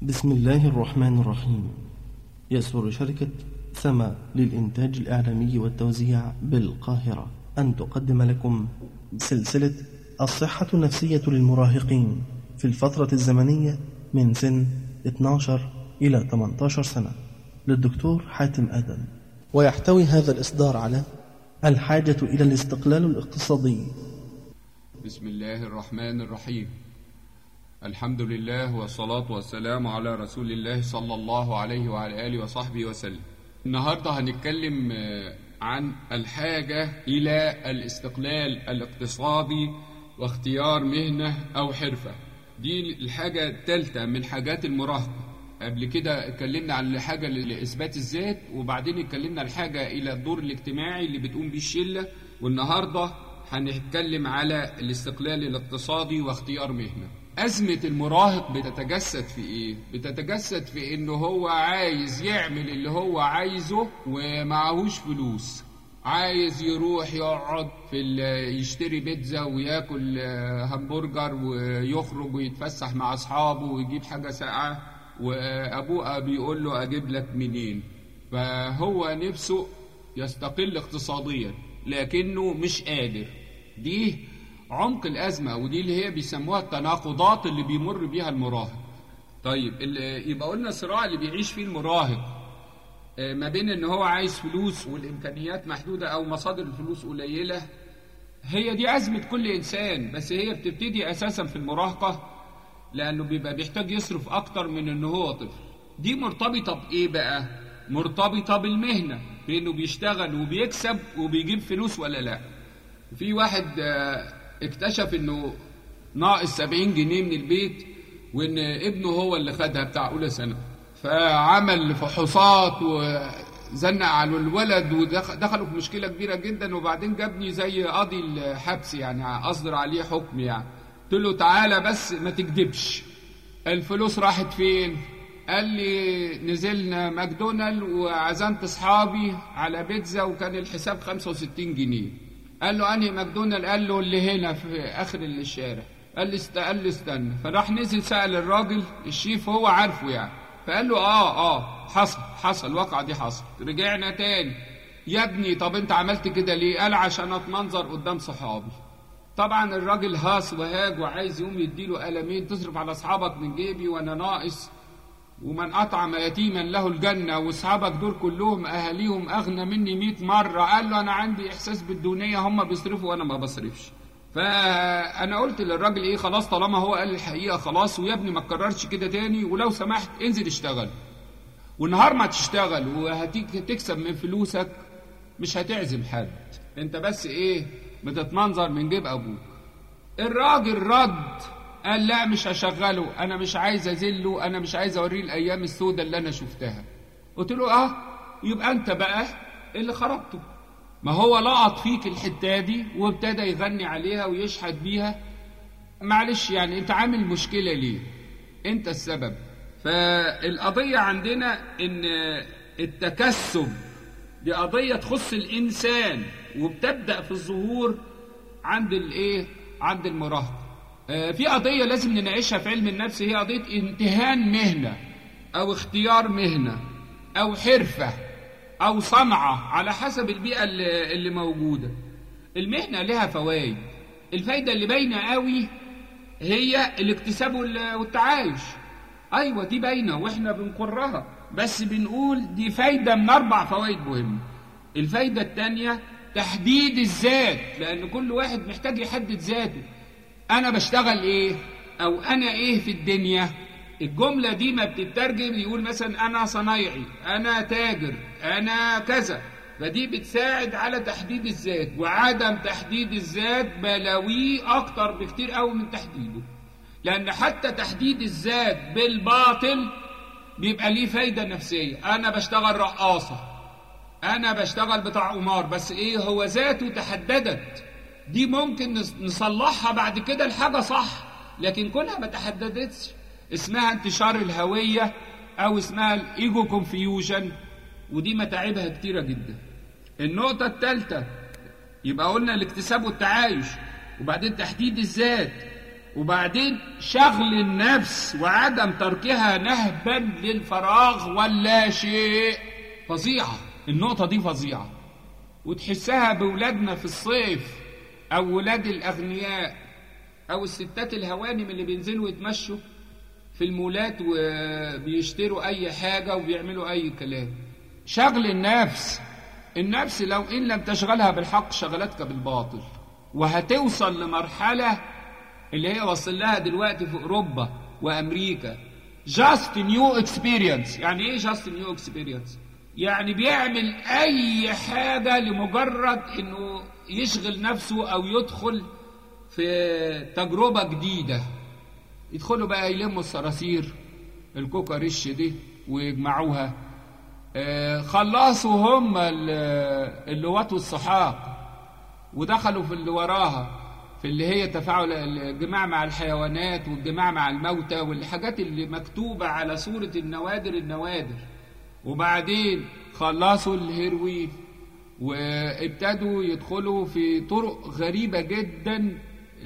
بسم الله الرحمن الرحيم. يسر شركة سما للإنتاج الإعلامي والتوزيع بالقاهرة أن تقدم لكم سلسلة الصحة النفسية للمراهقين في الفترة الزمنية من سن 12 إلى 18 سنة للدكتور حاتم آدم. ويحتوي هذا الإصدار على الحاجة إلى الاستقلال الاقتصادي. بسم الله الرحمن الرحيم. الحمد لله والصلاة والسلام على رسول الله صلى الله عليه وعلى آله وصحبه وسلم. النهاردة هنتكلم عن الحاجة إلى الاستقلال الاقتصادي واختيار مهنة أو حرفة. دي الحاجة الثالثة من حاجات المراهقة. قبل كده اتكلمنا عن الحاجة لإثبات الذات، وبعدين اتكلمنا عن الحاجة إلى الدور الاجتماعي اللي بتقوم بيه الشلة، والنهاردة هنتكلم على الاستقلال الاقتصادي واختيار مهنة. أزمة المراهق بتتجسد في إيه؟ بتتجسد في إنه هو عايز يعمل اللي هو عايزه ومعهوش فلوس، عايز يروح يقعد يشتري بيتزا وياكل همبرجر ويخرج ويتفسح مع أصحابه ويجيب حاجة ساقعة، وأبوه بيقول له أجيب لك منين. فهو نفسه يستقل اقتصاديا لكنه مش قادر. دي عمق الأزمة، ودي اللي هي بيسموها التناقضات اللي بيمر بيها المراهق. طيب يبقى قلنا الصراع اللي بيعيش فيه المراهق ما بين ان هو عايز فلوس والإمكانيات محدودة أو مصادر الفلوس قليلة. هي دي أزمة كل إنسان، بس هي بتبتدي أساسا في المراهقة لأنه بيبقى بيحتاج يصرف أكتر من إنه هو طفل. دي مرتبطة بإيه بقى؟ مرتبطة بالمهنة، بإنه بيشتغل وبيكسب وبيجيب فلوس ولا لا. في واحد اكتشف إنه ناقص 70 جنيه من البيت، وإن ابنه هو اللي خدها بتاع أولى سنة، فعمل فحوصات وزنق على الولد ودخلوا في مشكلة كبيرة جدا. وبعدين جابني زي قاضي الحبس، يعني أصدر عليه حكم. يعني قلت له تعالى بس ما تكذبش، الفلوس راحت فين؟ قال لي نزلنا ماكدونالد وعزمت اصحابي على بيتزا وكان الحساب 65 جنيه. قال له انهي ماكدونالد؟ قال له اللي هنا في اخر الشارع. قال لي استنى. فراح نزل سأل الراجل الشيف، هو عارفه يعني، فقال له حصل الواقعة دي حصل. رجعنا تاني، يا ابني طب انت عملت كده ليه؟ قال عشان اتمنظر قدام صحابي. طبعا الراجل هاس وهاج وعايز يقوم يديله قلمين، تصرف على اصحابك من جيبي وانا ناقص، ومن أطعم يتيما له الجنة، واصحابك دول كلهم أهاليهم أغنى مني 100 مرة. قال له أنا عندي إحساس بالدونية، هم بيصرفوا وأنا ما بصرفش. فأنا قلت للراجل إيه، خلاص طالما هو قال الحقيقة خلاص، ويا ابني ما تكررش كده تاني، ولو سمحت انزل اشتغل، والنهار ما تشتغل وهتكسب من فلوسك مش هتعزم حد، انت بس ايه بتتمنظر من جيب أبوك. الراجل رد قال لا مش هشغله، انا مش عايز اذله، انا مش عايز اوريه الايام السوداء اللي انا شفتها. قلت له يبقى انت بقى اللي خربته. ما هو لقط فيك الحته دي وابتدى يغني عليها ويشحت بيها. معلش يعني انت عامل مشكله ليه؟ انت السبب. فالقضيه عندنا ان التكسب دي قضيه تخص الانسان، وبتبدا في الظهور عند المراهقه. في قضية لازم نناقشها في علم النفس، هي قضية امتهان مهنة أو اختيار مهنة أو حرفة أو صنعة على حسب البيئة اللي موجودة. المهنة لها فوائد، الفايدة اللي باينة قوي هي الاكتساب والتعايش. أيوة دي باينة وإحنا بنقرها، بس بنقول دي فايدة من 4 فوائد مهمة. الفايدة الثانية تحديد الذات، لأن كل واحد محتاج يحدد ذاته. أنا بشتغل إيه؟ أو أنا إيه في الدنيا؟ الجملة دي ما بتترجم يقول مثلا أنا صنايعي، أنا تاجر، أنا كذا. فدي بتساعد على تحديد الذات، وعدم تحديد الذات بلاويه أكتر بكتير قوي من تحديده، لأن حتى تحديد الذات بالباطل بيبقى ليه فايدة نفسية. أنا بشتغل رقاصة، أنا بشتغل بتاع قمار، بس إيه هو ذاته تحددت. دي ممكن نصلحها بعد كده الحاجة صح، لكن كونها ما تحددتش اسمها انتشار الهوية أو اسمها الإيجو كونفيوجن، ودي متاعبها كتيرة جدا. النقطة الثالثة يبقى قلنا الاكتساب والتعايش، وبعدين تحديد الذات، وبعدين شغل النفس وعدم تركها نهبا للفراغ ولا شيء. فظيعة النقطة دي، فظيعة. وتحسها بولادنا في الصيف، أو ولاد الأغنياء، أو الستات الهوانم اللي بينزلوا يتمشوا في المولات وبيشتروا أي حاجة وبيعملوا أي كلام. شغل النفس لو إن لم تشغلها بالحق شغلتك بالباطل، وهتوصل لمرحلة اللي هي وصل لها دلوقتي في أوروبا وأمريكا، just new experience. يعني إيه just new experience؟ يعني بيعمل أي حاجة لمجرد إنه يشغل نفسه أو يدخل في تجربة جديدة. يدخلوا بقى يلموا الصراصير الكوكا ريش دي ويجمعوها. خلصوا هم اللواط والسحاق ودخلوا في اللي وراها، في اللي هي تفاعل الجماع مع الحيوانات والجماع مع الموتى والحاجات اللي مكتوبة على صورة النوادر. وبعدين خلصوا الهيروين وابتدوا يدخلوا في طرق غريبة جدا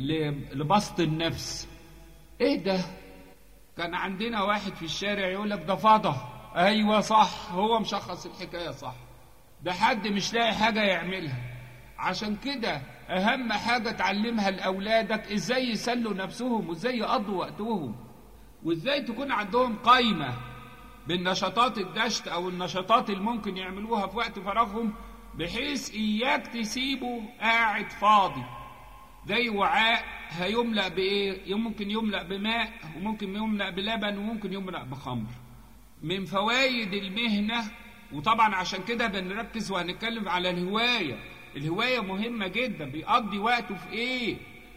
لبسط النفس. ايه ده؟ كان عندنا واحد في الشارع يقول لك ده فضة. ايوه صح، هو مشخص الحكاية صح. ده حد مش لاقي حاجة يعملها. عشان كده اهم حاجة تعلمها لأولادك ازاي يسلوا نفسهم وازاي يقضوا وقتهم، وازاي تكون عندهم قايمة بالنشاطات الدشت او النشاطات اللي ممكن يعملوها في وقت فراغهم، بحيث اياك تسيبه قاعد فاضي زي وعاء هيملأ بايه؟ ممكن يملأ بماء، وممكن يملأ بلبن، وممكن يملأ بخمر. من فوائد المهنة، وطبعا عشان كده بنركز وهنتكلم على الهواية مهمة جدا. بيقضي وقته في ايه؟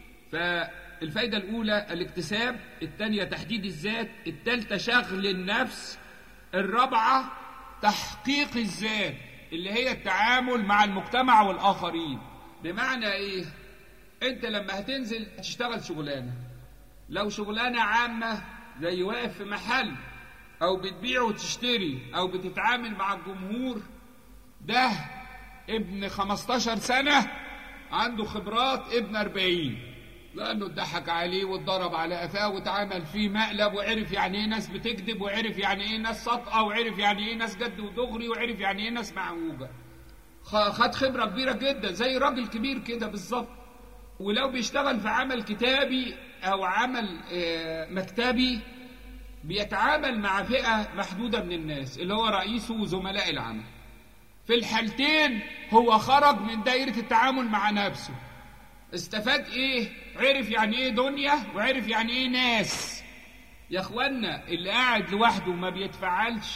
فالفايدة الاولى الاكتساب، الثانية تحديد الذات، الثالثة شغل النفس، الرابعة تحقيق الذات اللي هي التعامل مع المجتمع والآخرين. بمعنى ايه؟ انت لما هتنزل تشتغل شغلانة، لو شغلانة عامة زي واقف في محل او بتبيع وتشتري او بتتعامل مع الجمهور، ده ابن 15 سنة عنده خبرات ابن 40، لأنه اتضحك عليه واتضرب على قفاه واتعمل فيه مقلب، وعرف يعني ايه ناس بتكذب، وعرف يعني ايه ناس صادقة، وعرف يعني ايه ناس جد ودغري، وعرف يعني ايه ناس معوجة. خد خبرة كبيرة جدا زي راجل كبير كده بالظبط. ولو بيشتغل في عمل كتابي أو عمل مكتبي، بيتعامل مع فئة محدودة من الناس اللي هو رئيسه وزملاء العمل. في الحالتين هو خرج من دائرة التعامل مع نفسه. استفاد ايه؟ عرف يعني ايه دنيا، وعرف يعني ايه ناس. يا اخوانا، اللي قاعد لوحده وما بيتفاعلش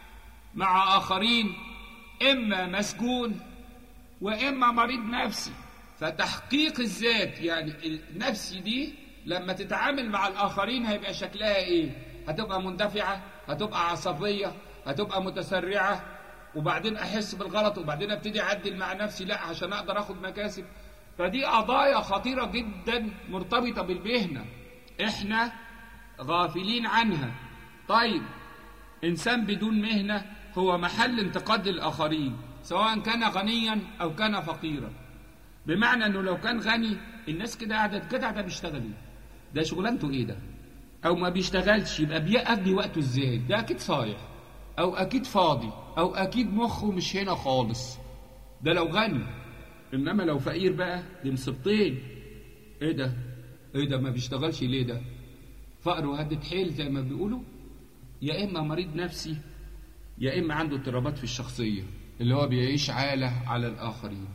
مع آخرين إما مسجون وإما مريض نفسي. فتحقيق الذات يعني النفسي دي لما تتعامل مع الآخرين هيبقى شكلها ايه؟ هتبقى مندفعة، هتبقى عصبية، هتبقى متسرعة، وبعدين أحس بالغلط وبعدين أبتدي أعدل مع نفسي لا عشان أقدر أخد مكاسب. فدي قضايا خطيرة جدا مرتبطة بالمهنة، إحنا غافلين عنها. طيب، إنسان بدون مهنة هو محل انتقاد للآخرين، سواء كان غنيا أو كان فقيرا. بمعنى أنه لو كان غني الناس كده قاعدة بيشتغل ايه؟ ده شغلانته ايه ده؟ أو ما بيشتغلش، يبقى بيقضي وقته ازاي؟ ده أكيد صايح، أو أكيد فاضي، أو أكيد مخه مش هنا خالص. ده لو غني. إنما لو فقير بقى دي مصيبتين. ايه ده ما بيشتغلش ليه؟ ده فقر وهدة حيل زي ما بيقولوا. يا إما مريض نفسي، يا إما عنده اضطرابات في الشخصية اللي هو بيعيش عالة على الآخرين.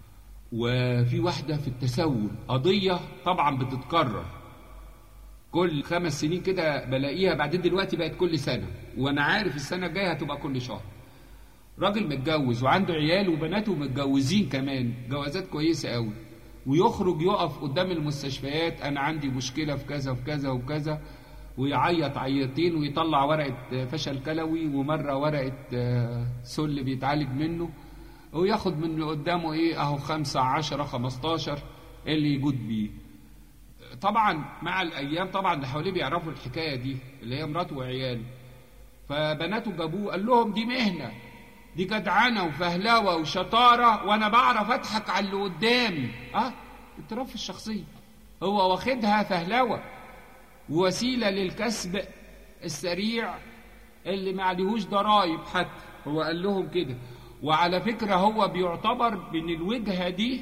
وفي واحدة في التسول، قضية طبعا بتتكرر كل 5 سنين كده بلاقيها، بعدين دلوقتي بقت كل سنة، وأنا عارف السنة الجاية هتبقى كل شهر. راجل متجوز وعنده عيال وبناته متجوزين كمان جوازات كويسة قوي، ويخرج يقف قدام المستشفيات، أنا عندي مشكلة في كذا في كذا وكذا، ويعيط عيطين ويطلع ورقة فشل كلوي ومرة ورقة سل بيتعالج منه، وياخد من اللي قدامه ايه اهو 5 10 15 اللي يجود بيه. طبعا مع الايام طبعا اللي حواليه بيعرفوا الحكايه دي اللي هي مراته وعياله، فبناته جابوه قال لهم دي مهنه، دي جدعنه وفهلوه وشطاره، وانا بعرف اضحك على اللي قدامي. اضطراب في الشخصيه، هو واخدها فهلوه، ووسيلة للكسب السريع اللي ما عليهوش ضرائب حتى، هو قال لهم كده. وعلى فكرة هو بيعتبر من الوجهة دي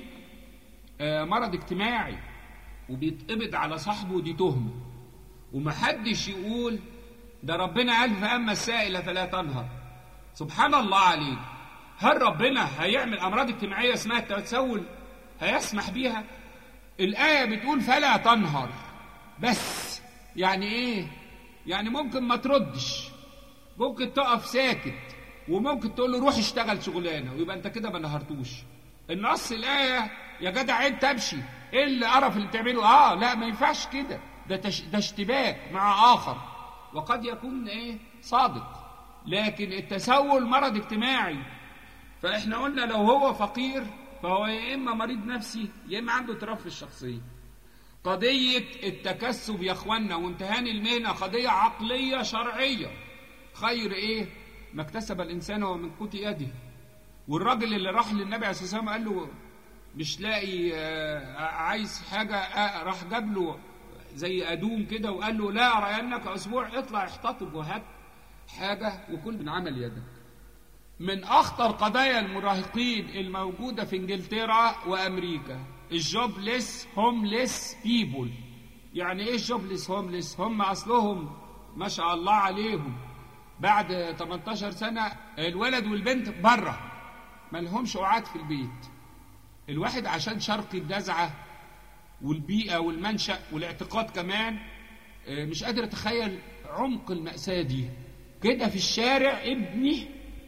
مرض اجتماعي وبيتقبض على صاحبه، دي تهمة. ومحدش يقول ده ربنا قال فأما السائل فلا تنهر. سبحان الله عليك، هل ربنا هيعمل أمراض اجتماعية اسمها التسول هيسمح بيها؟ الآية بتقول فلا تنهر بس. يعني إيه؟ يعني ممكن ما تردش، ممكن تقف ساكت، وممكن تقول له روح اشتغل شغلانة، ويبقى أنت كده ما نهرتوش. النص الآية يا جدع أنت امشي، إيه اللي قرف اللي بتعمله؟ لا ما ينفعش كده، ده اشتباك مع آخر، وقد يكون صادق. لكن التسول مرض اجتماعي، فإحنا قلنا لو هو فقير فهو يا إما مريض نفسي يا إما عنده اضطراب في الشخصية. قضية التكسب يا أخوانا وامتهان المهنة قضية عقلية شرعية. خير ما اكتسب الإنسان ومن قوت يده. والراجل اللي راح للنبي عليه الصلاة والسلام قال له مش لاقي عايز حاجة، راح جاب له زي أدوم كده وقال له لا أرينك أسبوع اطلع احتطب وهات حاجة وكل من عمل يدك. من أخطر قضايا المراهقين الموجودة في إنجلترا وأمريكا الجوبلس هوملس بيبول. يعني إيه الجوبلس هوملس؟ هم أصلهم ما شاء الله عليهم بعد 18 سنة الولد والبنت بره، ما لهمش قعاد في البيت. الواحد عشان شرق النزعة والبيئة والمنشأ والاعتقاد كمان مش قادر أتخيل عمق المأساة دي. كده في الشارع ابني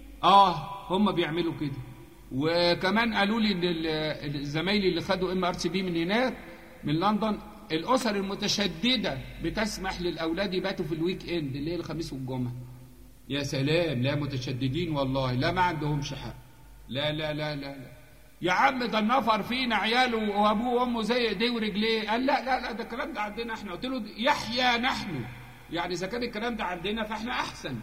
هم بيعملوا كده. وكمان قالوا لي ان زمايلي اللي خدوا MRCP من هناك من لندن الاسر المتشدده بتسمح للاولاد يباتوا في الويك اند اللي هي الخميس والجمعه. يا سلام، لا متشددين والله، لا ما عندهمش حق. لا لا لا لا, لا. يا عم ده النفر فينا عياله وابوه وامه زي ايديه ورجليه. قال لا لا لا ده الكلام ده عندنا احنا. قلت له يحيى نحن، يعني اذا كان الكلام ده عندنا فاحنا احسن.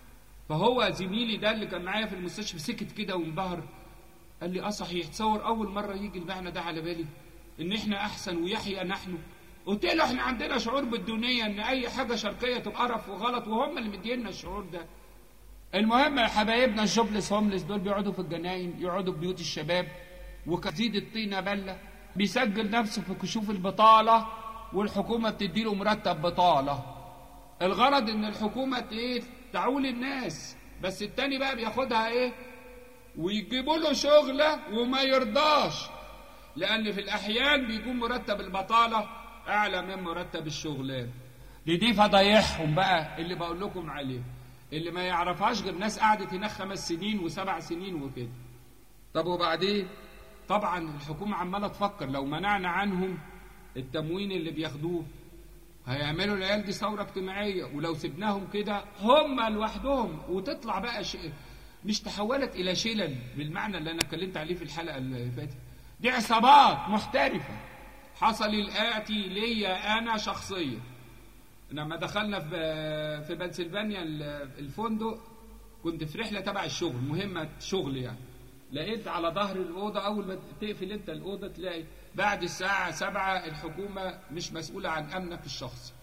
فهو زميلي ده اللي كان معايا في المستشفى سكت كده وانبهر، قال لي صحيح، تصور اول مره يجي المعنى ده على بالي ان احنا احسن ويحيى نحن. قلت له احنا عندنا شعور بالدنيا ان اي حاجه شرقيه تبقى قرف وغلط، وهم اللي مدينا الشعور ده. المهم يا حبايبنا الجوبلس هوملس دول بيقعدوا في الجناين، يقعدوا في بيوت الشباب، وكزيد الطينه بله بيسجل نفسه في كشوف البطاله، والحكومه بتديله مرتب بطاله. الغرض ان الحكومه تعول الناس، بس التاني بقى بياخدها ويجيبوا له شغله وما يرضاش، لان في الاحيان بيكون مرتب البطاله اعلى من مرتب الشغلان. دي فضايحهم بقى اللي بقول لكم عليه، اللي ما يعرفهاش غير ناس قعدت هناك 5 سنين و7 سنين وكده. طب وبعدين؟ طبعا الحكومه عماله تفكر لو منعنا عنهم التموين اللي بياخدوه هيعملوا العيال دي ثوره اجتماعيه، ولو سبناهم كده هم لوحدهم وتطلع بقى مش تحولت الى شلل بالمعنى اللي انا اتكلمت عليه في الحلقه اللي فاتت، دي عصابات محترفه. حصل الاتي ليا انا شخصيا لما دخلنا في بنسلفانيا الفندق، كنت في رحله تبع الشغل، مهمه شغل يعني. لقيت على ظهر الاوضه اول ما تقفل انت الاوضه تلاقي بعد الساعه 7 الحكومه مش مسؤوله عن امنك الشخصي.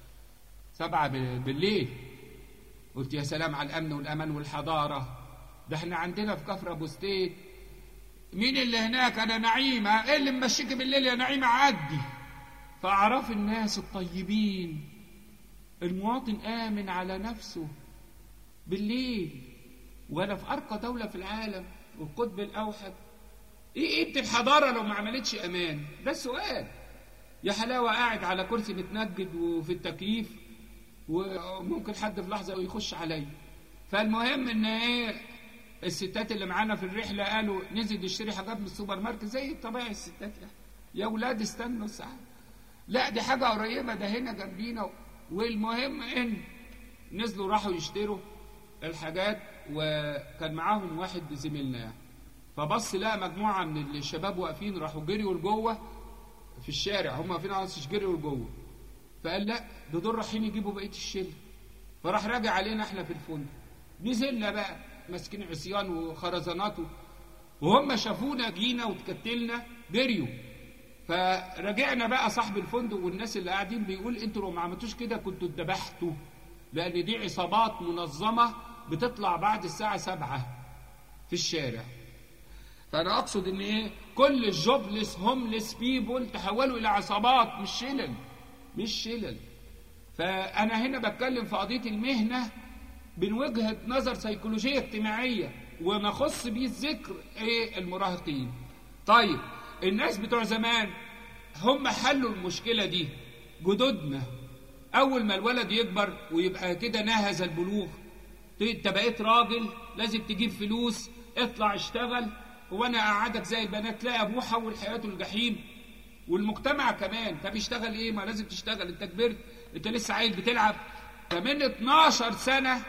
7 بالليل. قلت يا سلام على الامن والامان والحضاره، ده احنا عندنا في كفر ابو ستيت. مين اللي هناك؟ انا نعيمه. ايه اللي ممشيكي بالليل يا نعيمه؟ عدي. فاعرف الناس الطيبين، المواطن امن على نفسه بالليل، ولا في ارقى دوله في العالم والقطب الاوحد. ايه قيمه الحضاره لو ما عملتش امان؟ ده السؤال. يا حلاوه قاعد على كرسي متنجد وفي التكييف، وممكن حد في لحظه يخش عليا. فالمهم ان الستات اللي معانا في الرحله قالوا ننزل نشتري حاجات من السوبر ماركت زي طبيعي الستات يعني. يا اولاد استنوا ساعه، لا دي حاجه قريبه، ده هنا جنبينا. والمهم ان نزلوا راحوا يشتروا الحاجات، وكان معاهم واحد زميلنا يعني. فبص لقى مجموعه من الشباب واقفين، راحوا جريوا لجوه في الشارع، هم واقفين على جريوا لجوه. فقال لا ده دول رايحين يجيبوا بقيه الشله. فراح راجع علينا احنا في الفندق. نزلنا بقى ماسكين عصيان وخرزانات، وهم شافونا جينا وتكتلنا جريوا. فرجعنا بقى صاحب الفندق والناس اللي قاعدين بيقول انتوا لو ما عملتوش كده كنتوا اتذبحتوا، لان دي عصابات منظمه بتطلع بعد الساعه 7 في الشارع. فانا اقصد ان ايه، كل الجوبلس هوملس بيبول تحولوا الى عصابات، مش شلل. فانا هنا بتكلم في قضيه المهنه من وجهه نظر سيكولوجيه اجتماعيه، ونخص بيه الذكر ايه، المراهقين. طيب الناس بتوع زمان هم حلوا المشكله دي. جدودنا اول ما الولد يكبر ويبقى كده ناهز البلوغ، انت بقيت راجل لازم تجيب فلوس، اطلع اشتغل، وانا اقعدك زي البنات. تلاقي ابوه حول حياته الجحيم، والمجتمع كمان. طب يشتغل ايه؟ ما لازم تشتغل، انت كبرت، انت لسه عيل بتلعب. فمن 12 سنه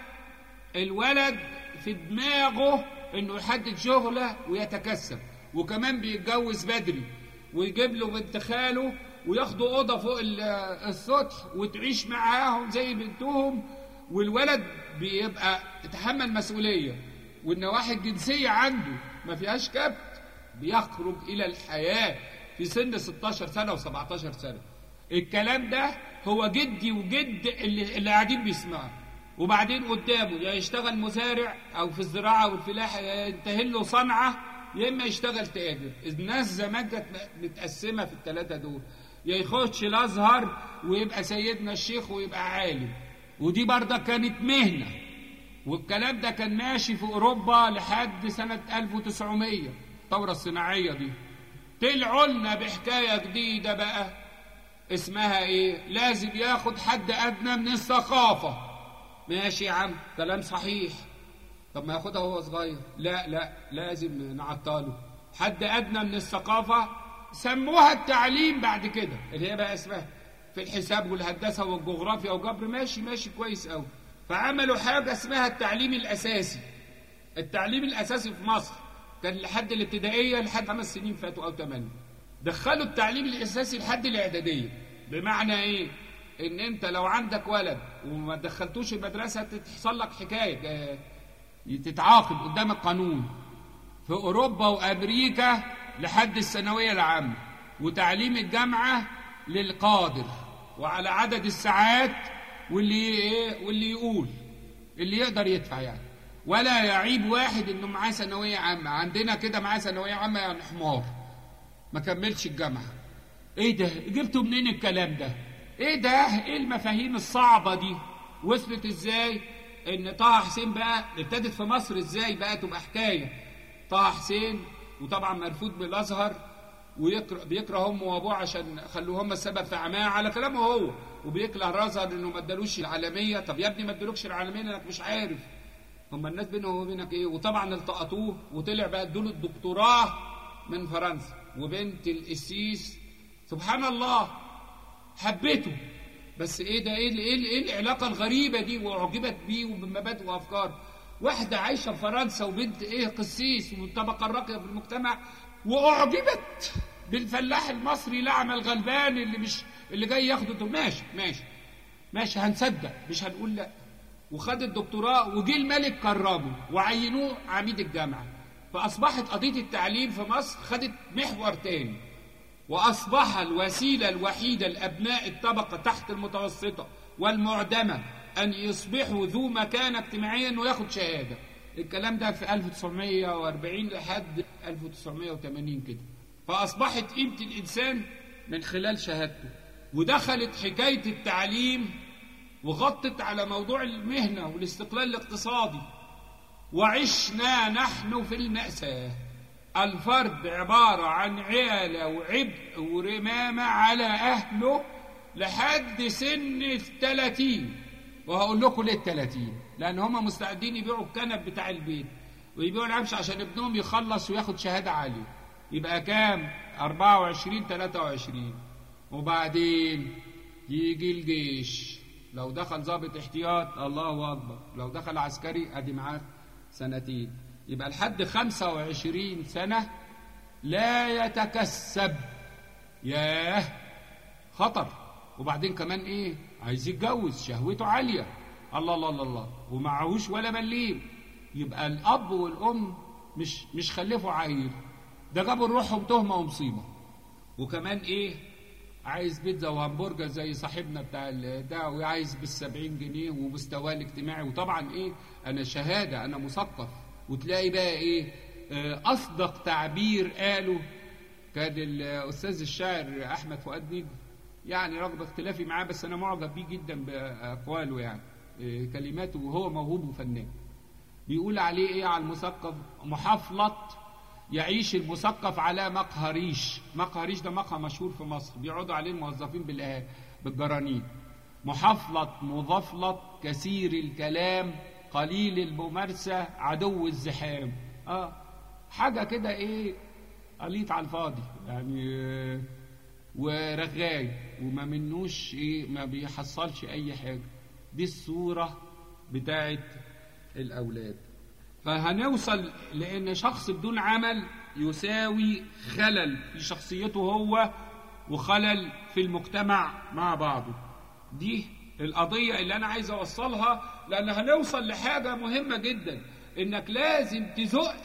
الولد في دماغه انه يحدد شغله ويتكسب، وكمان بيتجوز بدري ويجيب له بنت خاله وياخدوا اوضه فوق السطح وتعيش معاهم زي بنتهم، والولد بيبقى يتحمل مسؤوليه، والنواحي الجنسيه عنده ما فيهاش كبت. بيخرج الى الحياه في سن 16 سنه و17 سنه. الكلام ده هو جدي وجد اللي قاعدين بيسمعوا. وبعدين قدامه يا يشتغل مزارع او في الزراعه والفلاحه، يا ينتهي له صنعه، يا اما يشتغل تاجر. الناس زمان كانت متقسمه في الثلاثه دول، يا يخش الازهر ويبقى سيدنا الشيخ ويبقى عالم، ودي برضه كانت مهنه. والكلام ده كان ماشي في اوروبا لحد سنه 1900 الثوره الصناعيه دي. طلعوا لنا بحكايه جديده بقى اسمها ايه، لازم ياخد حد ادنى من الثقافه. ماشي يا عم، كلام صحيح. طب ما ياخدها وهو صغير؟ لا لازم نعطله. حد ادنى من الثقافه سموها التعليم بعد كده، اللي هي بقى اسمها في الحساب والهندسه والجغرافيا وجبر. ماشي كويس قوي. فعملوا حاجه اسمها التعليم الاساسي. التعليم الاساسي في مصر كان لحد الابتدائيه، لحد 5 سنين فاتوا او 8. دخلوا التعليم الاساسي لحد الاعداديه. بمعنى ايه؟ ان انت لو عندك ولد وما دخلتوش المدرسه تحصل لك حكايه، تتعاقب قدام القانون. في اوروبا وامريكا لحد الثانويه العامه، وتعليم الجامعه للقادر وعلى عدد الساعات، واللي يقول اللي يقدر يدفع يعني. ولا يعيب واحد انه معاه ثانويه عامه. عندنا كده معاه ثانويه عامه يعني حمار ما كملش الجامعه. ايه ده؟ جبتوا منين الكلام ده؟ ايه ده؟ ايه المفاهيم الصعبه دي؟ وصلت ازاي؟ ان طه حسين بقى ابتدت في مصر ازاي بقى تبقى حكايه. طه حسين وطبعا مرفوض بالازهر، بيكره امه وابوه عشان خلوه هم السبب في عماه على كلامه هو، وبيكره الازهر انه ما ادالوش العالميه. طب يا ابني ما ادالوكش العالميه لانك مش عارف هم الناس بينهم وبينك ايه. وطبعا التقطوه وطلع بقى ادوله الدكتوراه من فرنسا. وبنت القسيس سبحان الله حبيته، بس ايه ده؟ ايه العلاقه الغريبه دي؟ واعجبت بيه وبمبادئ وافكار. واحده عايشه في فرنسا وبنت ايه قسيس ومن الطبقه الراقيه في المجتمع، واعجبت بالفلاح المصري الاعمى الغلبان اللي جاي ياخده دول. ماشي هنصدق، مش هنقول لا. وخد الدكتوراه، وجي الملك كرمه وعينوه عميد الجامعه. فاصبحت قضيه التعليم في مصر خدت محور تاني، واصبح الوسيله الوحيده لابناء الطبقه تحت المتوسطه والمعدمه ان يصبحوا ذو مكانه اجتماعيه انه ياخد شهاده. الكلام ده في 1940 لحد 1980 كده. فاصبحت قيمه الانسان من خلال شهادته. ودخلت حكايه التعليم وغطت على موضوع المهنه والاستقلال الاقتصادي. وعشنا نحن في المأساة. الفرد عبارة عن عيالة وعبء ورمامة على أهله لحد سن 30. وهقول لكم ليه 30؟ لأن هم مستعدين يبيعوا الكنب بتاع البيت ويبيعوا العفش عشان ابنهم يخلص وياخد شهادة عالية. يبقى كام؟ 24 23. وبعدين يجي الجيش، لو دخل ضابط احتياط الله أكبر، لو دخل عسكري أدي معاه 2 سنين. يبقى لحد 25 سنة لا يتكسب. ياه خطر. وبعدين كمان ايه؟ عايز يتجوز، شهوته عالية، الله ومعهوش ولا مليم. يبقى الأب والأم مش خلفوا عيل، ده جابوا روحهم تهمة ومصيبة. وكمان ايه عايز بيتزا وهمبرجر زي صاحبنا بتاع ده، وعايز بال70 جنيه ومستواه الاجتماعي. وطبعا ايه انا شهاده انا مثقف. وتلاقي بقى ايه اصدق تعبير قاله كان الاستاذ الشاعر احمد فؤاد نجم، يعني رغم اختلافي معاه بس انا معجب بيه جدا باقواله، يعني كلماته، وهو موهوب وفنان. بيقول عليه ايه على المثقف؟ محافلط يعيش المثقف على مقهريش. مقهريش ده مقهى مشهور في مصر بيقعدوا عليه الموظفين بالجرانين. محافلط مضفلط كثير الكلام قليل الممارسة عدو الزحام. حاجة كده ايه قليط على الفاضي يعني، ورغاي وما منوش ايه ما بيحصلش اي حاجة. دي الصورة بتاعت الاولاد. فهنوصل لان شخص بدون عمل يساوي خلل في شخصيته هو وخلل في المجتمع مع بعضه. دي القضية اللي انا عايز اوصلها، لان هنوصل لحاجة مهمة جدا، انك لازم تزق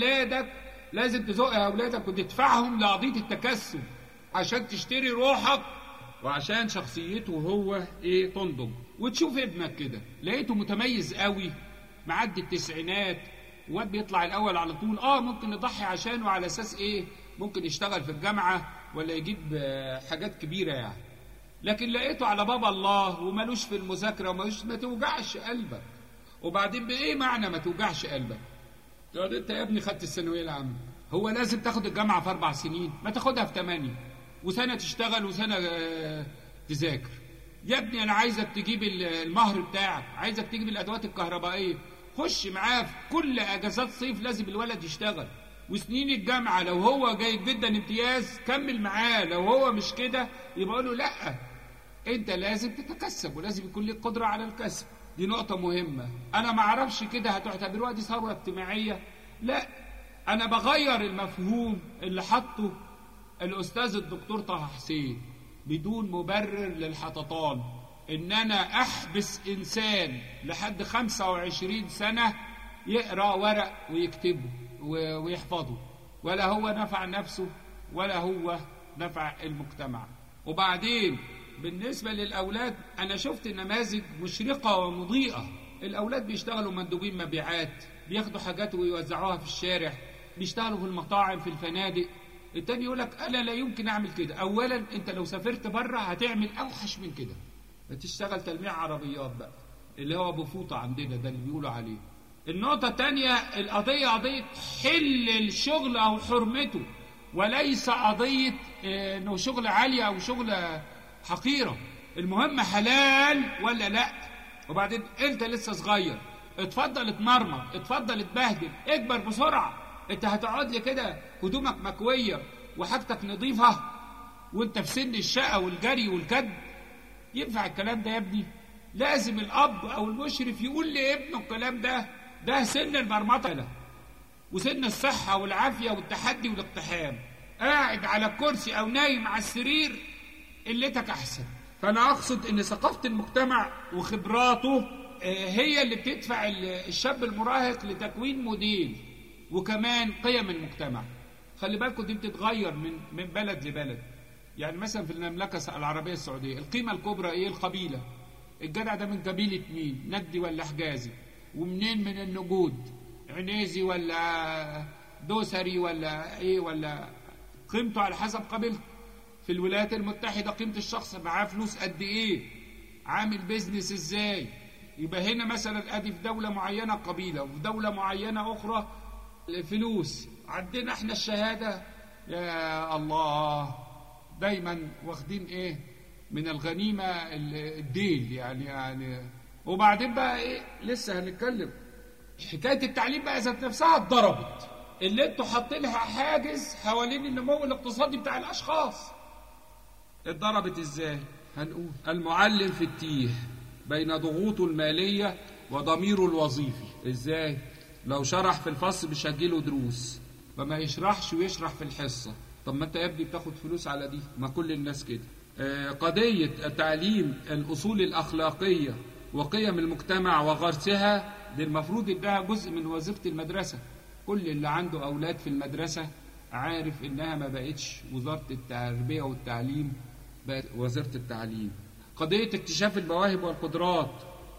اولادك وتدفعهم لقضية التكسب عشان تشتري روحك وعشان شخصيته هو ايه تنضج. وتشوف ابنك كده لقيته متميز قوي معدي التسعينات، واد بيطلع الاول على طول، ممكن نضحي عشانه على اساس ايه ممكن يشتغل في الجامعة ولا يجيب حاجات كبيرة يعني. لكن لقيته على باب الله ومالوش في المذاكرة ومالوش، ما توجعش قلبك. وبعدين بايه معنى ما توجعش قلبك؟ تقول انت يا ابني خدت الثانوية العامة، هو لازم تاخد الجامعة في 4 سنين؟ ما تاخدها في 8 وسنة تشتغل وسنة تذاكر. يا ابني انا عايزك تجيب المهر بتاعك، عايزك تجيب الادوات الكهربائية، خش معاه في كل اجازات صيف لازم الولد يشتغل. وسنين الجامعة لو هو جيد جدا امتياز كمل معاه، لو هو مش كده يبقى له لا، انت لازم تتكسب ولازم يكون لك قدرة على الكسب. دي نقطة مهمة. انا ما اعرفش كده هتعتبروها دي ثورة اجتماعية؟ لا، انا بغير المفهوم اللي حطه الاستاذ الدكتور طه حسين بدون مبرر للحططان، ان انا احبس انسان لحد 25 سنة يقرأ ورق ويكتبه ويحفظه، ولا هو نفع نفسه ولا هو نفع المجتمع. وبعدين بالنسبة للأولاد أنا شفت نماذج مشرقة ومضيئة. الأولاد بيشتغلوا مندوبين مبيعات، بياخدوا حاجات ويوزعوها في الشارع، بيشتغلوا في المطاعم في الفنادق. التاني يقولك أنا لا يمكن أعمل كده. أولا أنت لو سافرت بره هتعمل أوحش من كده، هتشتغل تلميع عربيات بقى اللي هو بفوطة عندنا ده اللي بيقولوا عليه. النقطة التانية القضية قضية حل الشغل أو حرمته، وليس قضية إنه شغل عالية أو شغل حقيرة. المهم حلال ولا لا. وبعدين أنت لسه صغير، اتفضل اتمرمط، اتفضل اتبهدل، اكبر بسرعة. انت هتقعد لي كده هدومك مكوية وحاجتك نظيفة وانت في سن الشقة والجري والكد؟ ينفع الكلام ده يا ابني؟ لازم الأب أو المشرف يقول لابنه الكلام ده سن المرمطة له وسن الصحة والعافية والتحدي والاقتحام. قاعد على الكرسي أو نايم على السرير قلتك أحسن. فأنا أقصد إن ثقافة المجتمع وخبراته هي اللي بتدفع الشاب المراهق لتكوين موديل وكمان قيم المجتمع. خلي بالكم دي بتتغير من بلد لبلد. يعني مثلا في المملكة العربية السعودية القيمة الكبرى ايه؟ القبيلة. الجدع ده من قبيلة مين؟ نجدي ولا حجازي؟ ومنين من النجود؟ عنيزي ولا دوسري ولا ايه؟ ولا قيمته على حسب قبيلته. في الولايات المتحدة قيمة الشخص معاه فلوس قد ايه؟ عامل بيزنس ازاي؟ يبقى هنا مثلا ادي في دولة معينة قبيلة وفي دولة معينة اخرى الفلوس. عندنا احنا الشهادة يا الله دايما واخدين ايه من الغنيمة الديل يعني. وبعدين بقى ايه لسه هنتكلم حكاية التعليم بقى ذات نفسها اتضربت، اللي انتوا حاطينها حاجز حوالين النمو الاقتصادي بتاع الاشخاص. اتضربت ازاي؟ هنقول المعلم في التيه بين ضغوطه المالية وضميره الوظيفي. ازاي؟ لو شرح في الفصل مش هتجيله دروس، فما يشرحش ويشرح في الحصة. طب ما انت يا ابني بتاخد فلوس على دي، ما كل الناس كده. قضية التعليم الأصول الأخلاقية وقيم المجتمع وغرسها دي المفروض انها جزء من وظيفة المدرسة. كل اللي عنده أولاد في المدرسة عارف إنها ما بقتش وزارة التربية والتعليم، بقت وزارة التعليم. قضية اكتشاف المواهب والقدرات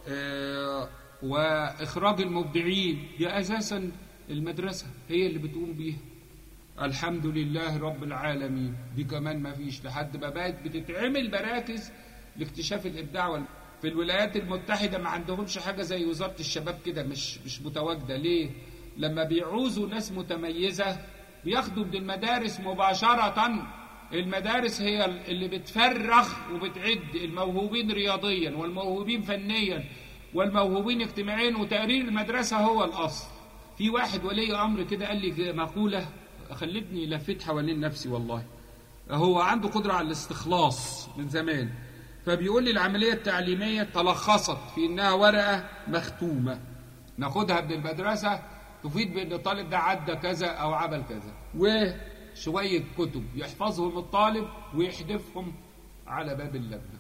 وإخراج المبدعين دي أساسا المدرسة هي اللي بتقوم بيها. الحمد لله رب العالمين، دي كمان ما فيش لحد ما بقت بتتعمل مراكز لاكتشاف الإبداع. في الولايات المتحدة ما عندهمش حاجة زي وزارة الشباب كده، مش متواجدة. ليه؟ لما بيعوزوا ناس متميزة بياخدوا من المدارس مباشرة. المدارس هي اللي بتفرغ وبتعد الموهوبين رياضيا والموهوبين فنيا والموهوبين اجتماعيا، وتقرير المدرسة هو الأصل. في واحد ولي أمر كده قال لي مقولة خلتني لفيت حوالين نفسي والله. هو عنده قدرة على الاستخلاص من زمان، فبيقول لي العملية التعليمية تلخصت في إنها ورقة مختومة ناخدها من المدرسة تفيد بأن الطالب ده عدى كذا أو عمل كذا، وشوية كتب يحفظهم الطالب ويحدفهم على باب اللجنة.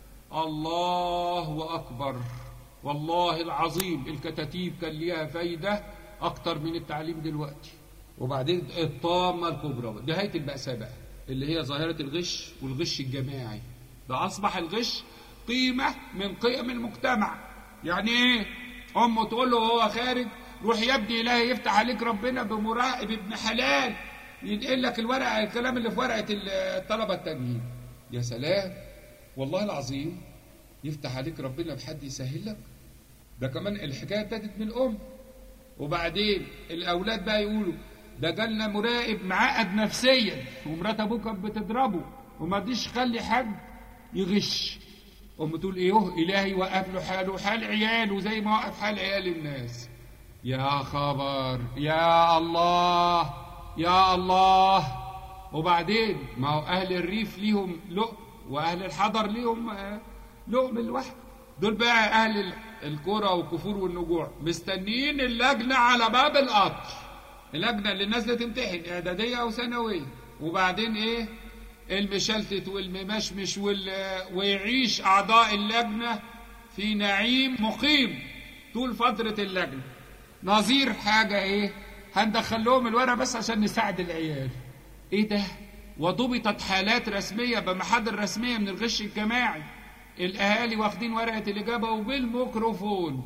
الله أكبر، والله العظيم الكتاتيب كان ليها فايدة أكتر من التعليم دلوقتي. وبعدين الطامة الكبرى نهاية المأساة بقى اللي هي ظاهرة الغش والغش الجماعي. ده أصبح الغش قيمة من قيم المجتمع. يعني إيه؟ أمه تقول له وهو خارج روح يا ابني إلهي يفتح عليك ربنا بمراقب ابن حلال ينقل لك الورقة الكلام اللي في ورقة الطلبة التانيين. يا سلام، والله العظيم يفتح عليك ربنا بحد يسهل لك. ده كمان الحكاية ابتدت من الأم، وبعدين الأولاد بقى يقولوا ده جالنا مراقب معقد نفسيا ومرات أبوه كانت بتضربه وما رضيش خلي حد يغش. أم تقول إيه؟ إلهي وقف له حاله وحال عياله زي ما وقف حال عيال الناس. يا خبر، يا الله يا الله. وبعدين ما هو أهل الريف ليهم لقم وأهل الحضر ليهم لقم الوحد. دول بقى أهل الكرة والكفور والنجوع مستنيين اللجنة على باب القطر، اللجنة اللي نازلة تمتحن إعدادية أو ثانوية. وبعدين إيه؟ المشلتت والممشمش ويعيش أعضاء اللجنة في نعيم مقيم طول فترة اللجنة. نظير حاجة إيه؟ هندخل لهم الورقة بس عشان نساعد العيال. إيه ده؟ وضبطت حالات رسمية بمحاضر رسمية من الغش الجماعي. الأهالي واخدين ورقة الإجابة وبالميكروفون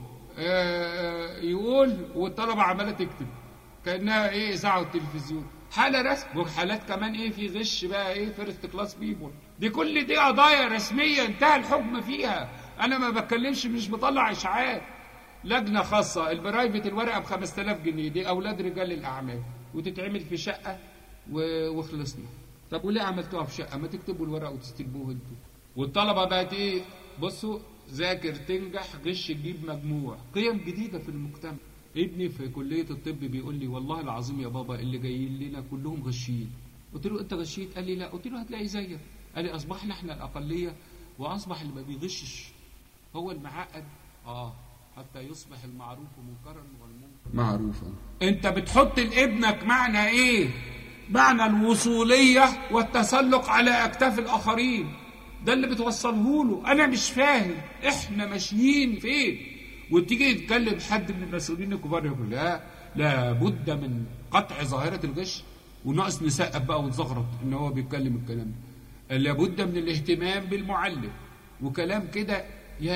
يقول والطلبة عمالة تكتب كأنها إيه إذاعة والتلفزيون. حالة رسم. وحالات كمان إيه في غش بقى إيه فيرست كلاس بيبول. دي كل دي قضايا رسمية انتهى الحكم فيها. أنا ما بتكلمش، مش بطلع إشاعات. لجنة خاصة البرايفت الورقة ب5000 جنيه، دي أولاد رجال الأعمال، وتتعمل في شقة وخلصنا. طب وليه عملتوها في شقة؟ ما تكتبوا الورقة وتستلبوه انتوا. والطلبة بقت إيه؟ بصوا، ذاكر تنجح، غش تجيب مجموع. قيم جديدة في المجتمع. ابني في كلية الطب بيقول لي والله العظيم يا بابا اللي جايين لنا كلهم غشيين. قلت له أنت غشيت؟ قال لي لا. قلت له هتلاقي زيك. قال لي أصبحنا إحنا الأقلية وأصبح اللي ما بيغشش هو المعقد. حتى يصبح المعروف منكرا والمنكر معروفا. أنت بتحط لابنك معنى إيه؟ معنى الوصولية والتسلق على أكتاف الآخرين. ده اللي بتوصله له. أنا مش فاهم إحنا ماشيين فين. وتيجي تتكلم حد من المسؤولين الكبار يقول لا بد من قطع ظاهرة الغش، وناقص نسقف بقى ونزغرط ان هو بيتكلم الكلام ده. لابد من الاهتمام بالمعلم وكلام كده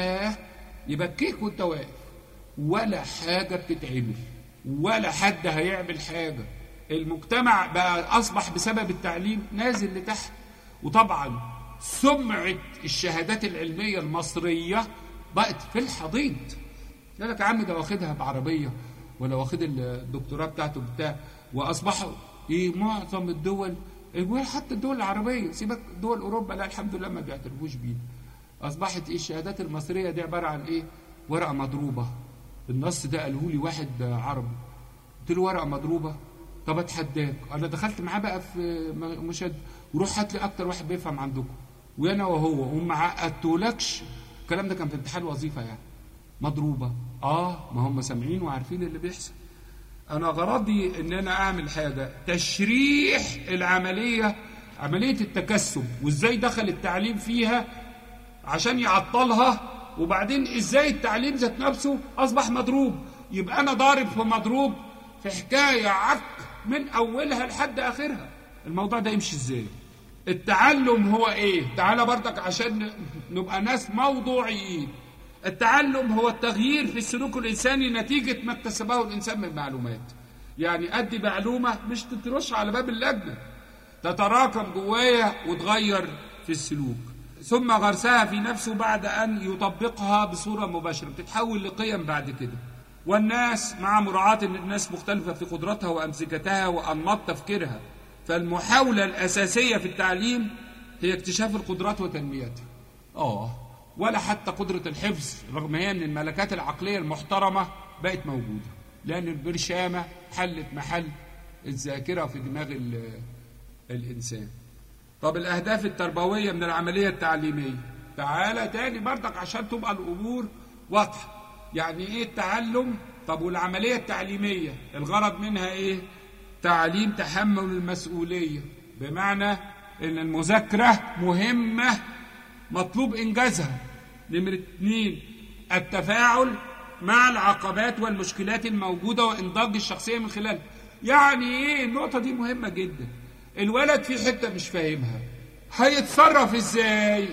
يبكيك وانت واقف. ولا حاجة بتتعمل ولا حد هيعمل حاجة. المجتمع بقى أصبح بسبب التعليم نازل لتحت. وطبعا سمعة الشهادات العلمية المصرية بقت في الحضيض. قال لك يا عم ده واخدها بعربية ولا واخد الدكتوراه بتاعته بتاع. وأصبحوا معظم الدول حتى الدول العربية، سيبك دول أوروبا لا الحمد لله ما بيعترفوش بيه. أصبحت الشهادات المصرية دي عبارة عن إيه؟ ورقة مضروبة. النص ده قاله لي واحد عربي. قلت له ورقة مضروبة؟ طب اتحداك. أنا دخلت معاه بقى في مشهد وروح هات لي أكتر واحد بيفهم عندكم وأنا وهو وما عقدتولكش. الكلام ده كان في امتحان وظيفة يعني. مضروبة. ما هم سامعين وعارفين اللي بيحصل. أنا غرضي إن أنا أعمل حاجة تشريح العملية، عملية التكسب وإزاي دخل التعليم فيها عشان يعطلها، وبعدين إزاي التعليم ذات نفسه أصبح مضروب. يبقى أنا ضارب في مضروب في حكاية عك من أولها لحد آخرها. الموضوع ده يمشي ازاي؟ التعلم هو ايه؟ تعالى برضك عشان نبقى ناس موضوعيين. التعلم هو التغيير في السلوك الإنساني نتيجة ما اكتسبه الإنسان من معلومات. يعني أدي معلومة مش تترش على باب اللجنة، تتراكم جوايا وتغير في السلوك، ثم غرسها في نفسه بعد أن يطبقها بصورة مباشرة، بتتحول لقيم بعد كده. والناس مع مراعاة أن الناس مختلفة في قدراتها وأمسكتها وأنماط تفكيرها، فالمحاولة الأساسية في التعليم هي اكتشاف القدرات وتنميتها. ولا حتى قدرة الحفظ، رغم هي أن الملكات العقلية المحترمة بقت موجودة، لأن البرشامة حلت محل الذاكرة في دماغ الإنسان. طب الأهداف التربوية من العملية التعليمية، تعالى تاني برضك عشان تبقى الأمور واضحة. يعني إيه التعلم؟ طب والعملية التعليمية الغرض منها إيه؟ تعليم تحمل المسؤولية، بمعنى إن المذاكرة مهمة مطلوب إنجازها. نمرة 2 التفاعل مع العقبات والمشكلات الموجودة وإنضاج الشخصية من خلالها. يعني إيه؟ النقطة دي مهمة جدا. الولد في حتة مش فاهمها، هيتصرف إزاي؟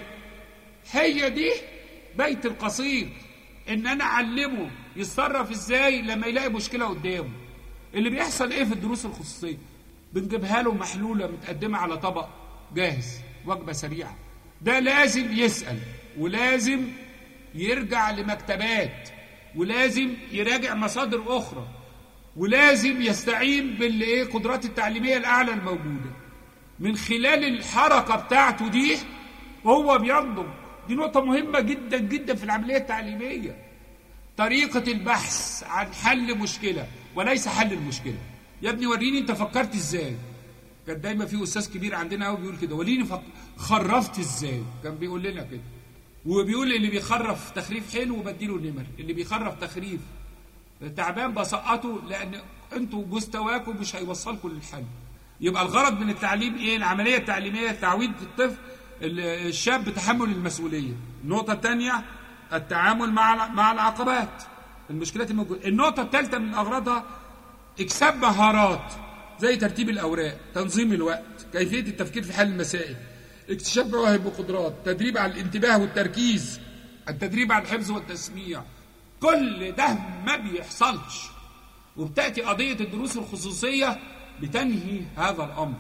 هي دي بيت القصيد، إن أنا أعلمه يتصرف إزاي لما يلاقي مشكلة قدامه. اللي بيحصل إيه في الدروس الخصوصية؟ بنجيبها له محلولة متقدمة على طبق جاهز، وجبة سريعة. ده لازم يسأل، ولازم يرجع لمكتبات، ولازم يراجع مصادر أخرى، ولازم يستعين بالقدرات التعليمية الأعلى الموجودة. من خلال الحركة بتاعته دي وهو بينضج. دي نقطة مهمة جدا جدا في العملية التعليمية. طريقة البحث عن حل مشكلة وليس حل المشكلة. يا ابني وريني انت فكرت ازاي. كان دايما في أستاذ كبير عندنا قوي بيقول كده، وريني خرفت ازاي. كان بيقول لنا كده، وبيقول اللي بيخرف تخريف حلو وبديله نمر، اللي بيخرف تخريف تعبان بسقطه، لأن انتوا مستواكم مش هيوصلكم للحل. يبقى الغرض من التعليم ايه؟ العملية التعليمية تعويد الطفل الشاب بتحمل المسؤولية. النقطة الثانية التعامل مع العقبات، المشكلات الموجودة. النقطة الثالثة من أغراضها اكساب مهارات زي ترتيب الأوراق، تنظيم الوقت، كيفية التفكير في حل المسائل، اكتشاف مواهب وقدرات، تدريب على الانتباه والتركيز، التدريب على الحفظ والتسميع. كل ده ما بيحصلش، وبتأتي قضية الدروس الخصوصية بتنهي هذا الأمر،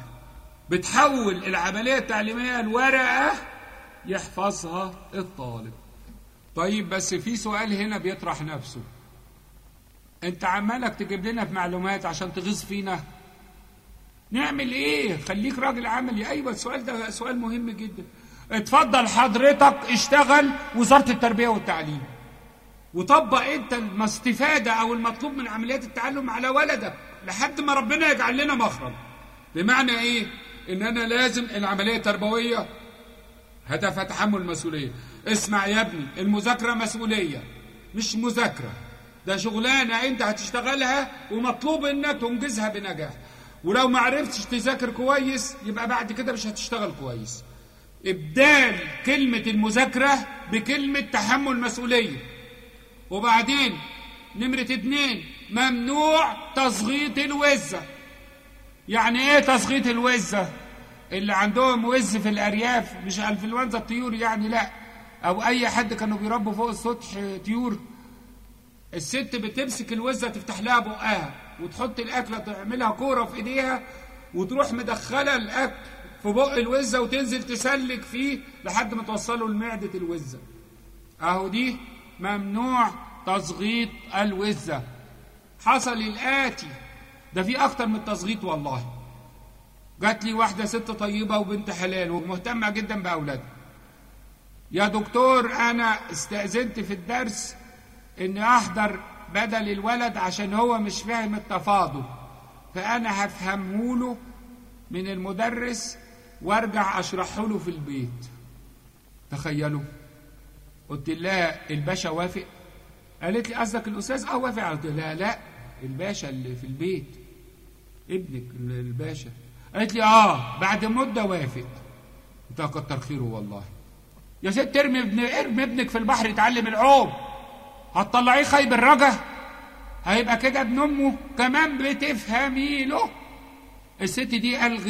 بتحول العملية التعليمية الورقة يحفظها الطالب. طيب بس في سؤال هنا بيطرح نفسه، انت عمالك تجيب لنا في معلومات عشان تغيظ فينا، نعمل ايه؟ خليك راجل عملي. ايوه السؤال ده سؤال مهم جدا. اتفضل حضرتك اشتغل وزارة التربية والتعليم، وطبق انت الاستفادة او المطلوب من عمليات التعلم على ولدك لحد ما ربنا يجعل لنا مخرج. بمعنى ايه؟ ان انا لازم العملية التربوية هدفها تحمل المسؤولية. اسمع يا ابني، المذاكرة مسؤولية مش مذاكرة، ده شغلانة انت هتشتغلها ومطلوب انك تنجزها بنجاح. ولو ما عرفتش تذاكر كويس يبقى بعد كده مش هتشتغل كويس. ابدال كلمة المذاكرة بكلمة تحمل مسؤولية. وبعدين نمرة 2 ممنوع تصغيط الوزة. يعني ايه تصغيط الوزة؟ اللي عندهم وز في الارياف، مش انفلونزا الطيور يعني، لا، او اي حد كانوا بيربوا فوق السطح طيور، الست بتمسك الوزة تفتح لها بقها وتحط الاكله تعملها كوره في ايديها وتروح مدخله الاكل في بق الوزه وتنزل تسلك فيه لحد ما توصله لمعده الوزه. اهو دي ممنوع تصغيط الوزه. حصل الاتي، ده في اكتر من تصغيط والله. جات لي واحده ست طيبه وبنت حلال ومهتمه جدا باولادها، يا دكتور انا استأذنت في الدرس اني احضر بدل الولد عشان هو مش فاهم التفاضل، فانا هفهمه له من المدرس وارجع اشرحه له في البيت. تخيلوا. قلت لها الباشا وافق؟ قالت لي قصدك الاستاذ؟ وافق. قلت لها لا، الباشا اللي في البيت ابنك الباشا. قالت لي بعد مده وافق. قلت لها كتر خيره والله. يا ست ارمي ابنك في البحر يتعلم العوم، هتطلعيه خايب الرجا؟ هيبقى كده ابن امه كمان بتفهمي له. الست دي الغت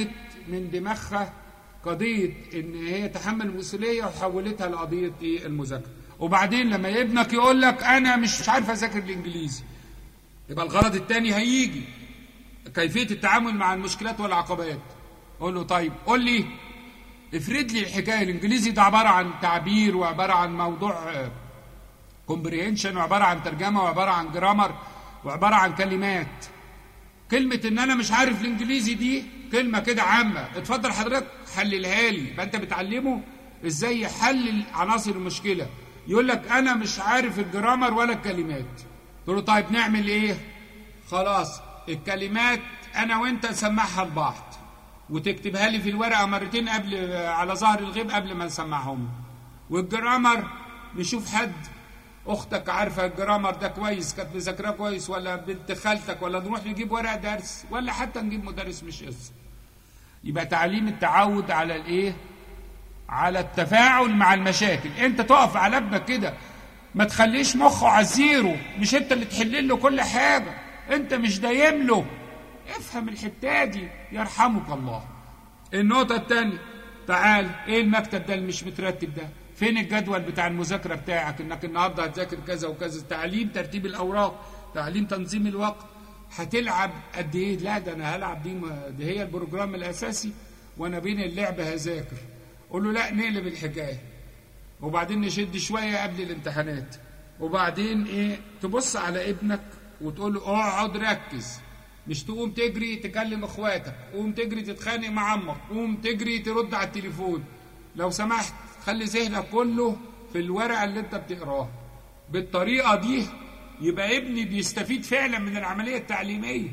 من دماغها قضية ان هي تحمل المسؤولية وحولتها لقضية المذاكرة. وبعدين لما ابنك يقول لك انا مش عارف اذاكر الانجليزي، يبقى الغرض الثاني هيجي كيفية التعامل مع المشكلات والعقبات. قول له طيب قول لي افرد لي الحكاية، الانجليزي ده عبارة عن تعبير وعبارة عن موضوع كومبريهنشن وعبارة عن ترجمة وعبارة عن جرامر وعبارة عن كلمات. كلمة ان انا مش عارف الانجليزي دي كلمة كده عامة، اتفضل حضرتك حللها لي. يبقى انت بتعلمه ازاي يحلل عناصر المشكلة. يقول لك انا مش عارف الجرامر ولا الكلمات، تقول له طيب نعمل ايه؟ خلاص الكلمات انا وانت نسمعها لبعض وتكتبها لي في الورقة مرتين قبل على ظهر الغيب قبل ما نسمعهم. والجرامر نشوف حد اختك عارفه الجرامر ده كويس، كانت مذاكراه كويس، ولا بنت خالتك، ولا نروح نجيب ورق درس، ولا حتى نجيب مدرس مش قصه. يبقى تعليم التعود على الايه؟ على التفاعل مع المشاكل. انت تقف على ابنك كده، ما تخليش مخه على الزيرو، مش انت اللي تحل له كل حاجه، انت مش دايم له. افهم الحته دي يرحمك الله. النقطه الثانيه، تعال ايه المكتب ده اللي مش مترتب ده؟ فين الجدول بتاع المذاكرة بتاعك؟ انك النهارده هتذاكر كذا وكذا، تعليم ترتيب الأوراق، تعليم تنظيم الوقت. هتلعب قد ايه؟ لا ده انا هلعب دي هي البروجرام الأساسي وانا بين اللعبة هذاكر. قول له لا نقلب الحكاية، وبعدين نشد شوية قبل الامتحانات، وبعدين ايه؟ تبص على ابنك وتقول له اقعد ركز، مش تقوم تجري تكلم اخواتك، قوم تجري تتخانق مع عمك، قوم تجري ترد على التليفون. لو سمحت خلي ذهنك كله في الورقة اللي انت بتقراها. بالطريقة دي يبقى ابني بيستفيد فعلا من العملية التعليمية،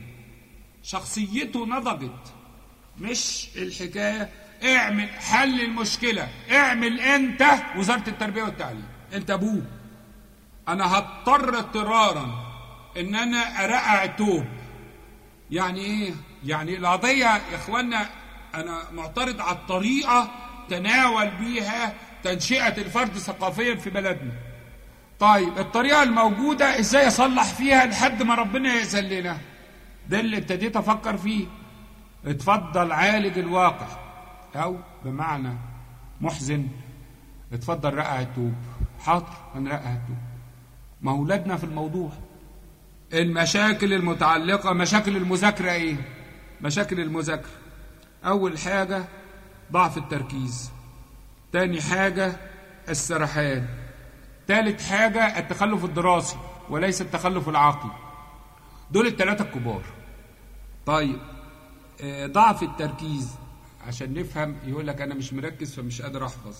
شخصيته نضجت. مش الحكاية اعمل حل المشكلة، اعمل انت وزارة التربية والتعليم، انت ابوه. انا هضطر اضطرارا ان انا ارقع التوب. يعني ايه؟ يعني القضية يا اخوانا انا معترض على الطريقة تناول بيها تنشئة الفرد ثقافيا في بلدنا. طيب الطريقة الموجودة ازاي اصلح فيها لحد ما ربنا يأذن لنا؟ ده اللي ابتديت افكر فيه. اتفضل عالج الواقع، او بمعنى محزن اتفضل رقع التوب. حاضر هنرقع التوب، ما اولادنا في الموضوع. المشاكل المتعلقة، مشاكل المذاكرة ايه؟ مشاكل المذاكرة اول حاجة ضعف التركيز، تاني حاجة السرحان، تالت حاجة التخلف الدراسي وليس التخلف العقلي. دول الثلاثة الكبار. طيب ضعف التركيز عشان نفهم، يقول لك أنا مش مركز فمش قادر أحفظ.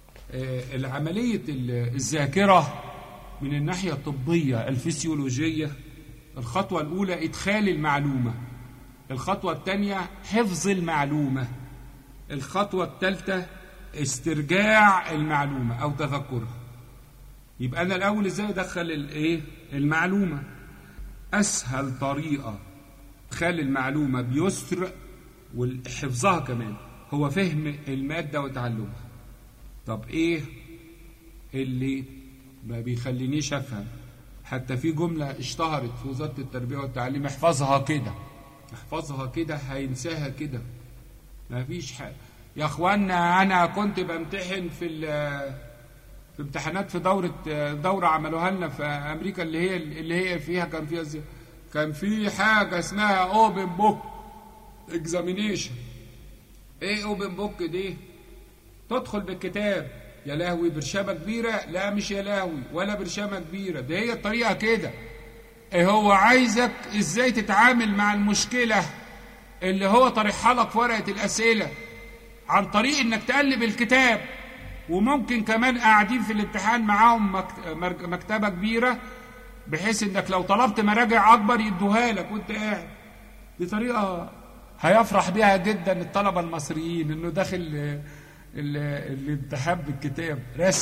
العملية الذاكرة من الناحية الطبية الفسيولوجية، الخطوة الأولى إدخال المعلومة، الخطوة الثانية حفظ المعلومة، الخطوة الثالثة استرجاع المعلومة أو تذكرها. يبقى أنا الأول إزاي أدخل المعلومة؟ أسهل طريقة إدخال المعلومة بيسر وحفظها كمان هو فهم المادة وتعلمها. طب إيه اللي ما بيخلينيش أفهم؟ حتى في جملة اشتهرت في وزارة التربية والتعليم، احفظها كده، احفظها كده هينساها كده، ما فيش حاجة. يا اخوانا انا كنت بمتحن في امتحانات في دورة عملوها لنا في امريكا اللي هي فيها كان في حاجة اسمها اوبن بوك اكزامينيشن. ايه اوبن بوك دي؟ تدخل بالكتاب، يا لهوي برشامة كبيرة، لا مش يا لهوي ولا برشامة كبيرة، ده هي الطريقة كده. ايه هو عايزك ازاي تتعامل مع المشكلة اللي هو طرحها لك في ورقة الأسئلة عن طريق انك تقلب الكتاب، وممكن كمان قاعدين في الامتحان معاهم مكتبة كبيرة بحيث انك لو طلبت مراجع اكبر يدوها لك وانت قاعد. دي طريقة هيفرح بها جدا الطلبة المصريين انه داخل الامتحان بالكتاب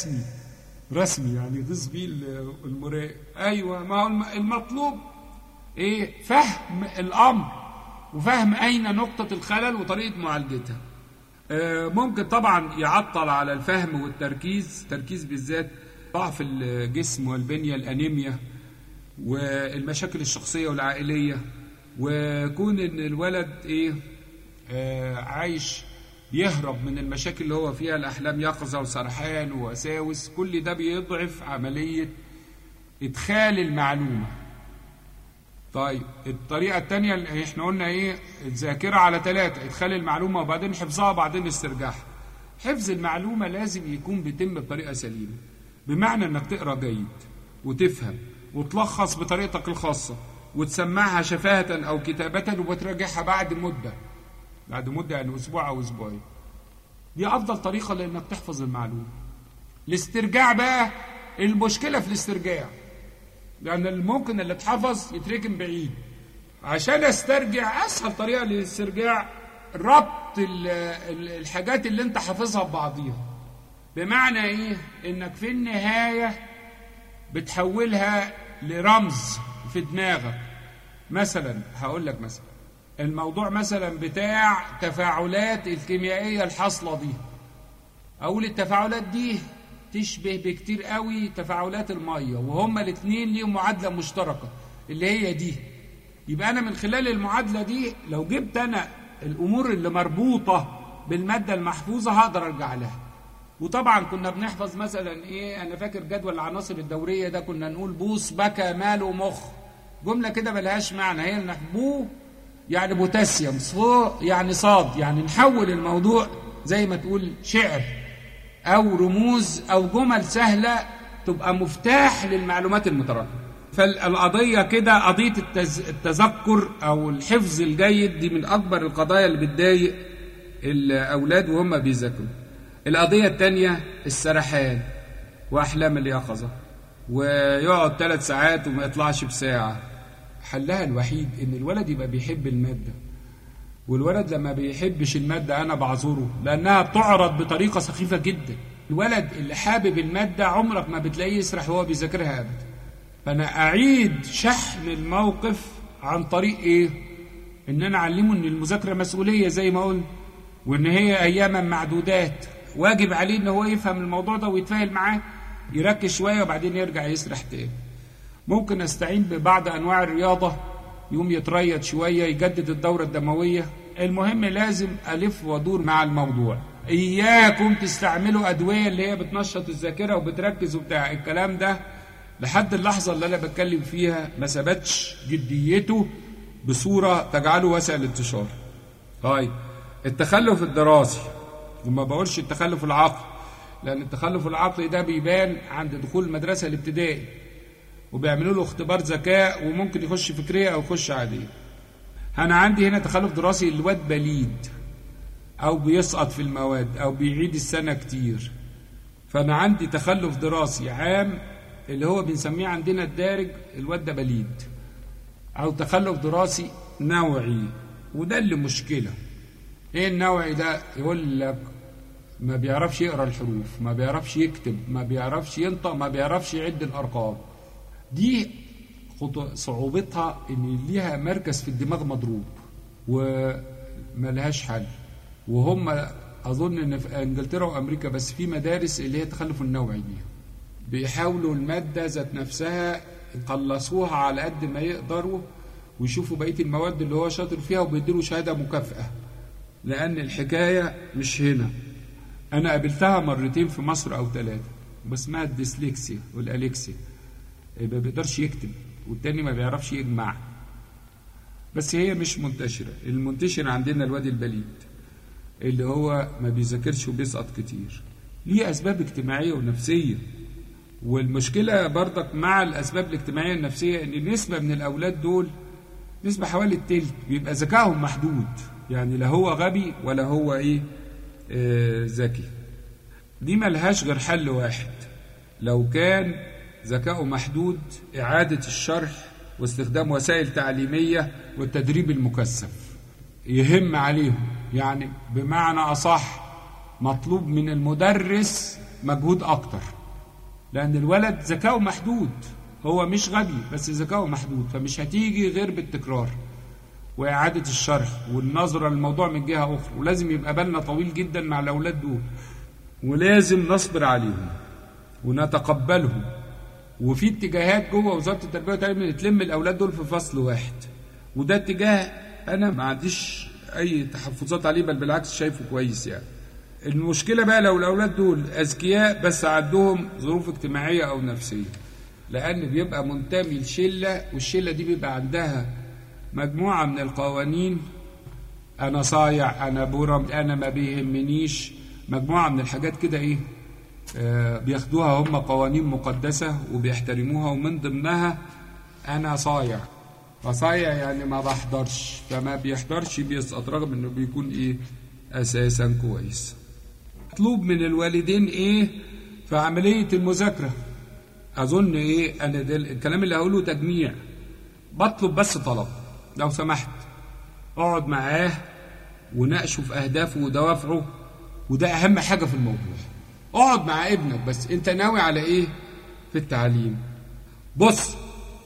رسمي يعني ضيف بيه المراقب. ايوه، ما هو المطلوب ايه؟ فهم الامر وفهم اين نقطة الخلل وطريقة معالجتها. ممكن طبعا يعطل على الفهم والتركيز، التركيز بالذات ضعف الجسم والبنية، الانيميا والمشاكل الشخصية والعائلية، وكون ان الولد عايش يهرب من المشاكل اللي هو فيها، الأحلام يقظة وسرحان ووساوس، كل ده بيضعف عملية إدخال المعلومة. طيب الطريقة التانية اللي احنا قلنا ايه؟ الذاكرة على 3، إدخال المعلومة وبعدين حفظها وبعدين استرجاعها. حفظ المعلومة لازم يكون بيتم بطريقة سليمة، بمعنى انك تقرأ جيد وتفهم وتلخص بطريقتك الخاصة وتسمعها شفاهة أو كتابة وتراجعها بعد مدة يعني أسبوع أو أسبوعين. دي أفضل طريقة لأنك تحفظ المعلومة. الاسترجاع بقى، المشكلة في الاسترجاع، لأن ممكن اللي اتحفظ يتركن بعيد. عشان استرجع، أسهل طريقة للاسترجاع ربط الحاجات اللي انت حافظها ببعضيها. بمعنى ايه؟ انك في النهاية بتحولها لرمز في دماغك. مثلا هقول لك مثلا الموضوع مثلا بتاع تفاعلات الكيميائية الحاصلة دي، اقول التفاعلات دي تشبه بكتير قوي تفاعلات المية، وهما الاثنين ليهم معادلة مشتركة اللي هي دي. يبقى انا من خلال المعادلة دي لو جبت انا الامور اللي مربوطة بالمادة المحفوظة هقدر ارجع لها. وطبعا كنا بنحفظ مثلا ايه، انا فاكر جدول العناصر الدورية ده كنا نقول بوص بكى مال ومخ، جملة كده ملهاش معنى، هي انك بو يعني بوتاسيوم، صو يعني صاد، يعني نحول الموضوع زي ما تقول شعر او رموز او جمل سهلة تبقى مفتاح للمعلومات المتراكمة. فالقضية كده قضية التذكر او الحفظ الجيد دي من اكبر القضايا اللي بتضايق الاولاد وهم بيذاكروا. القضية التانية السرحان واحلام اليقظة، ويقعد 3 ساعات وما يطلعش بساعة. حلها الوحيد ان الولد يبقى بيحب المادة، والولد لما بيحبش المادة انا بعذره، لانها بتعرض بطريقة سخيفة جدا. الولد اللي حابب المادة عمرك ما بتلاقيه يسرح وهو بيذاكرها ابدا. فانا اعيد شحن الموقف عن طريق ايه؟ ان انا اعلمه ان المذاكرة مسؤولية زي ما قلت، وان هي اياما معدودات، واجب عليه ان هو يفهم الموضوع ده ويتفاعل معاه، يركز شوية وبعدين يرجع يسرح تاني. ممكن استعين ببعض انواع الرياضة، يوم يتريض شوية يجدد الدورة الدموية. المهم لازم ألف وادور مع الموضوع. إياكم تستعملوا أدوية اللي هي بتنشط الذاكرة وبتركز وبتاع الكلام ده، لحد اللحظة اللي أنا بتكلم فيها ما ثبتش جديته بصورة تجعله واسع الانتشار. طيب التخلف الدراسي، وما بقولش التخلف العقلي، لأن التخلف العقلي ده بيبان عند دخول المدرسة الابتدائي وبيعملوا له اختبار ذكاء وممكن يخش فكرية أو يخش عادية. أنا عندي هنا تخلف دراسي، الواد بليد أو بيسقط في المواد أو بيعيد السنة كتير. فأنا عندي تخلف دراسي عام اللي هو بنسميه عندنا الدارج الواد ده بليد، أو تخلف دراسي نوعي، وده اللي مشكلة. إيه النوعي ده؟ يقول لك ما بيعرفش يقرأ الحروف، ما بيعرفش يكتب، ما بيعرفش ينطق، ما بيعرفش يعد الأرقام. دي صعوبتها ان ليها مركز في الدماغ مضروب وملهاش حل. وهم اظن ان في انجلترا وامريكا بس في مدارس اللي هي التخلف النوعي دي بيحاولوا المادة ذات نفسها يقلصوها على قد ما يقدروا، ويشوفوا بقية المواد اللي هو شاطر فيها وبيديله شهادة مكافأة. لان الحكاية مش هنا، انا قابلتها مرتين في مصر او 3، بس اسمها الديسلكسيا والاليكسيا، ما بيقدرش يكتب والتاني ما بيعرفش يجمع. بس هي مش منتشرة. المنتشر عندنا الواد البليد اللي هو ما بيذاكرش وبيسقط كتير، ليه أسباب اجتماعية ونفسية. والمشكلة برضك مع الأسباب الاجتماعية النفسية ان نسبة من الأولاد دول، نسبة حوالي التلت، بيبقى ذكائهم محدود، يعني لا هو غبي ولا هو ذكي. دي ملهاش غير حل واحد، لو كان ذكاؤه محدود إعادة الشرح واستخدام وسائل تعليمية والتدريب المكثف يهم عليهم. يعني بمعنى أصح مطلوب من المدرس مجهود أكتر، لأن الولد ذكاؤه محدود، هو مش غبي بس ذكاؤه محدود، فمش هتيجي غير بالتكرار وإعادة الشرح والنظرة للموضوع من جهة أخرى. ولازم يبقى بالنا طويل جدا مع الأولاد دول، ولازم نصبر عليهم ونتقبلهم. وفي اتجاهات جوه وزارة التربية والتعليم تلم الأولاد دول في فصل واحد، وده اتجاه أنا ما عنديش اي تحفظات عليه، بل بالعكس شايفه كويس يعني. المشكله بقى لو الاولاد دول اذكياء بس عندهم ظروف اجتماعيه او نفسيه، لان بيبقى منتمي لشله، والشله دي بيبقى عندها مجموعه من القوانين، انا صايع، انا برم، انا ما بيهمنيش، مجموعه من الحاجات كده ايه بياخدوها هم قوانين مقدسه وبيحترموها، ومن ضمنها انا صايع. فصايع يعني ما بحضرش، فما بيحضرش بيسقط رغم انه بيكون ايه اساسا كويس. مطلوب من الوالدين ايه في عمليه المذاكره؟ اظن ايه انا ده الكلام اللي هقوله تجميع، بطلب بس طلب لو سمحت، اقعد معاه وناقشه في اهدافه ودوافعه، وده اهم حاجه في الموضوع. اقعد مع ابنك بس انت ناوي على ايه في التعليم. بص،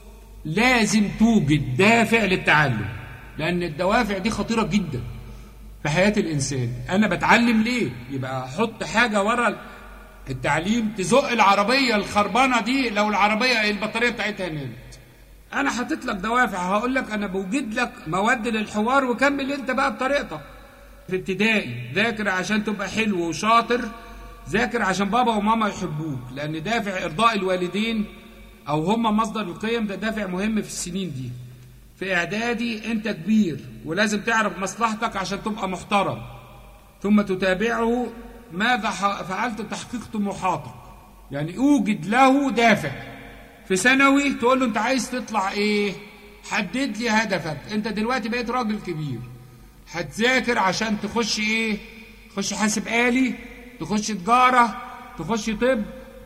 لازم توجد دافع للتعلم، لان الدوافع دي خطيره جدا في حياه الانسان. انا بتعلم ليه؟ يبقى احط حاجه ورا التعليم تزق العربيه الخربانه دي. لو العربيه البطاريه بتاعتها نامت، انا حاطط لك دوافع، هقول لك انا بوجد لك مواد للحوار، وكمل انت بقى بطريقتك. في ابتدائي ذاكر عشان تبقى حلو وشاطر، ذاكر عشان بابا وماما يحبوك، لان دافع ارضاء الوالدين او هم مصدر القيم ده دافع مهم في السنين دي. في اعدادي انت كبير ولازم تعرف مصلحتك عشان تبقى محترم، ثم تتابعه ماذا فعلت تحقيق طموحاتك، يعني اوجد له دافع. في ثانوي تقول له انت عايز تطلع ايه، حدد لي هدفك. انت دلوقتي بقيت راجل كبير، هتذاكر عشان تخش ايه، تخش حاسب آلي، تخش تجارة، تخش طب.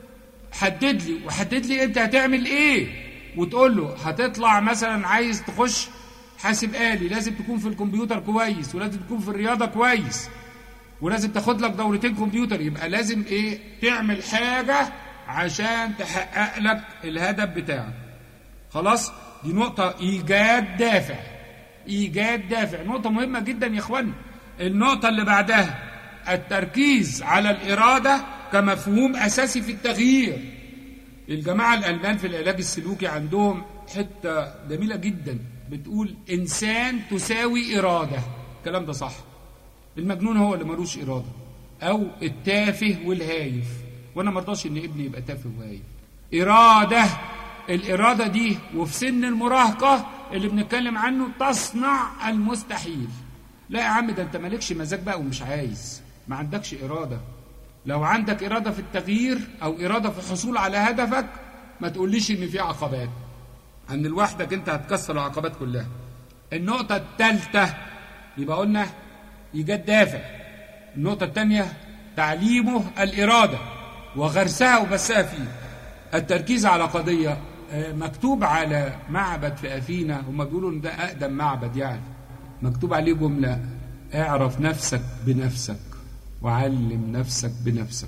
حدد لي، وحدد لي انت هتعمل ايه، وتقول له هتطلع مثلا عايز تخش حاسب آلي، لازم تكون في الكمبيوتر كويس، ولازم تكون في الرياضة كويس، ولازم تاخد لك دورتين كمبيوتر. يبقى لازم ايه، تعمل حاجة عشان تحقق لك الهدف بتاعك. خلاص، دي نقطة ايجاد دافع. ايجاد دافع نقطة مهمة جدا يا اخوان. النقطة اللي بعدها التركيز على الإرادة كمفهوم أساسي في التغيير. الجماعة الألمان في العلاج السلوكي عندهم حتة جميلة جدا بتقول إنسان تساوي إرادة. الكلام ده صح. المجنون هو اللي ملوش إرادة، أو التافه والهايف، وأنا مرضاش إن ابني يبقى تافه وهايف. إرادة، الإرادة دي وفي سن المراهقة اللي بنتكلم عنه تصنع المستحيل. لا يا عم، ده أنت مالكش مزاج بقى ومش عايز، ما عندكش إرادة. لو عندك إرادة في التغيير أو إرادة في الحصول على هدفك، ما تقوليش إن في عقبات، أن لوحدك أنت هتكسر العقبات كلها. النقطة الثالثة يبقى قلنا إيجاد دافع. النقطة الثانية تعليمه الإرادة وغرسها وبثها فيه. التركيز على قضية مكتوب على معبد في أثينا، هم بيقولوا إن ده أقدم معبد، يعني مكتوب عليه جملة: اعرف نفسك بنفسك وعلم نفسك بنفسك.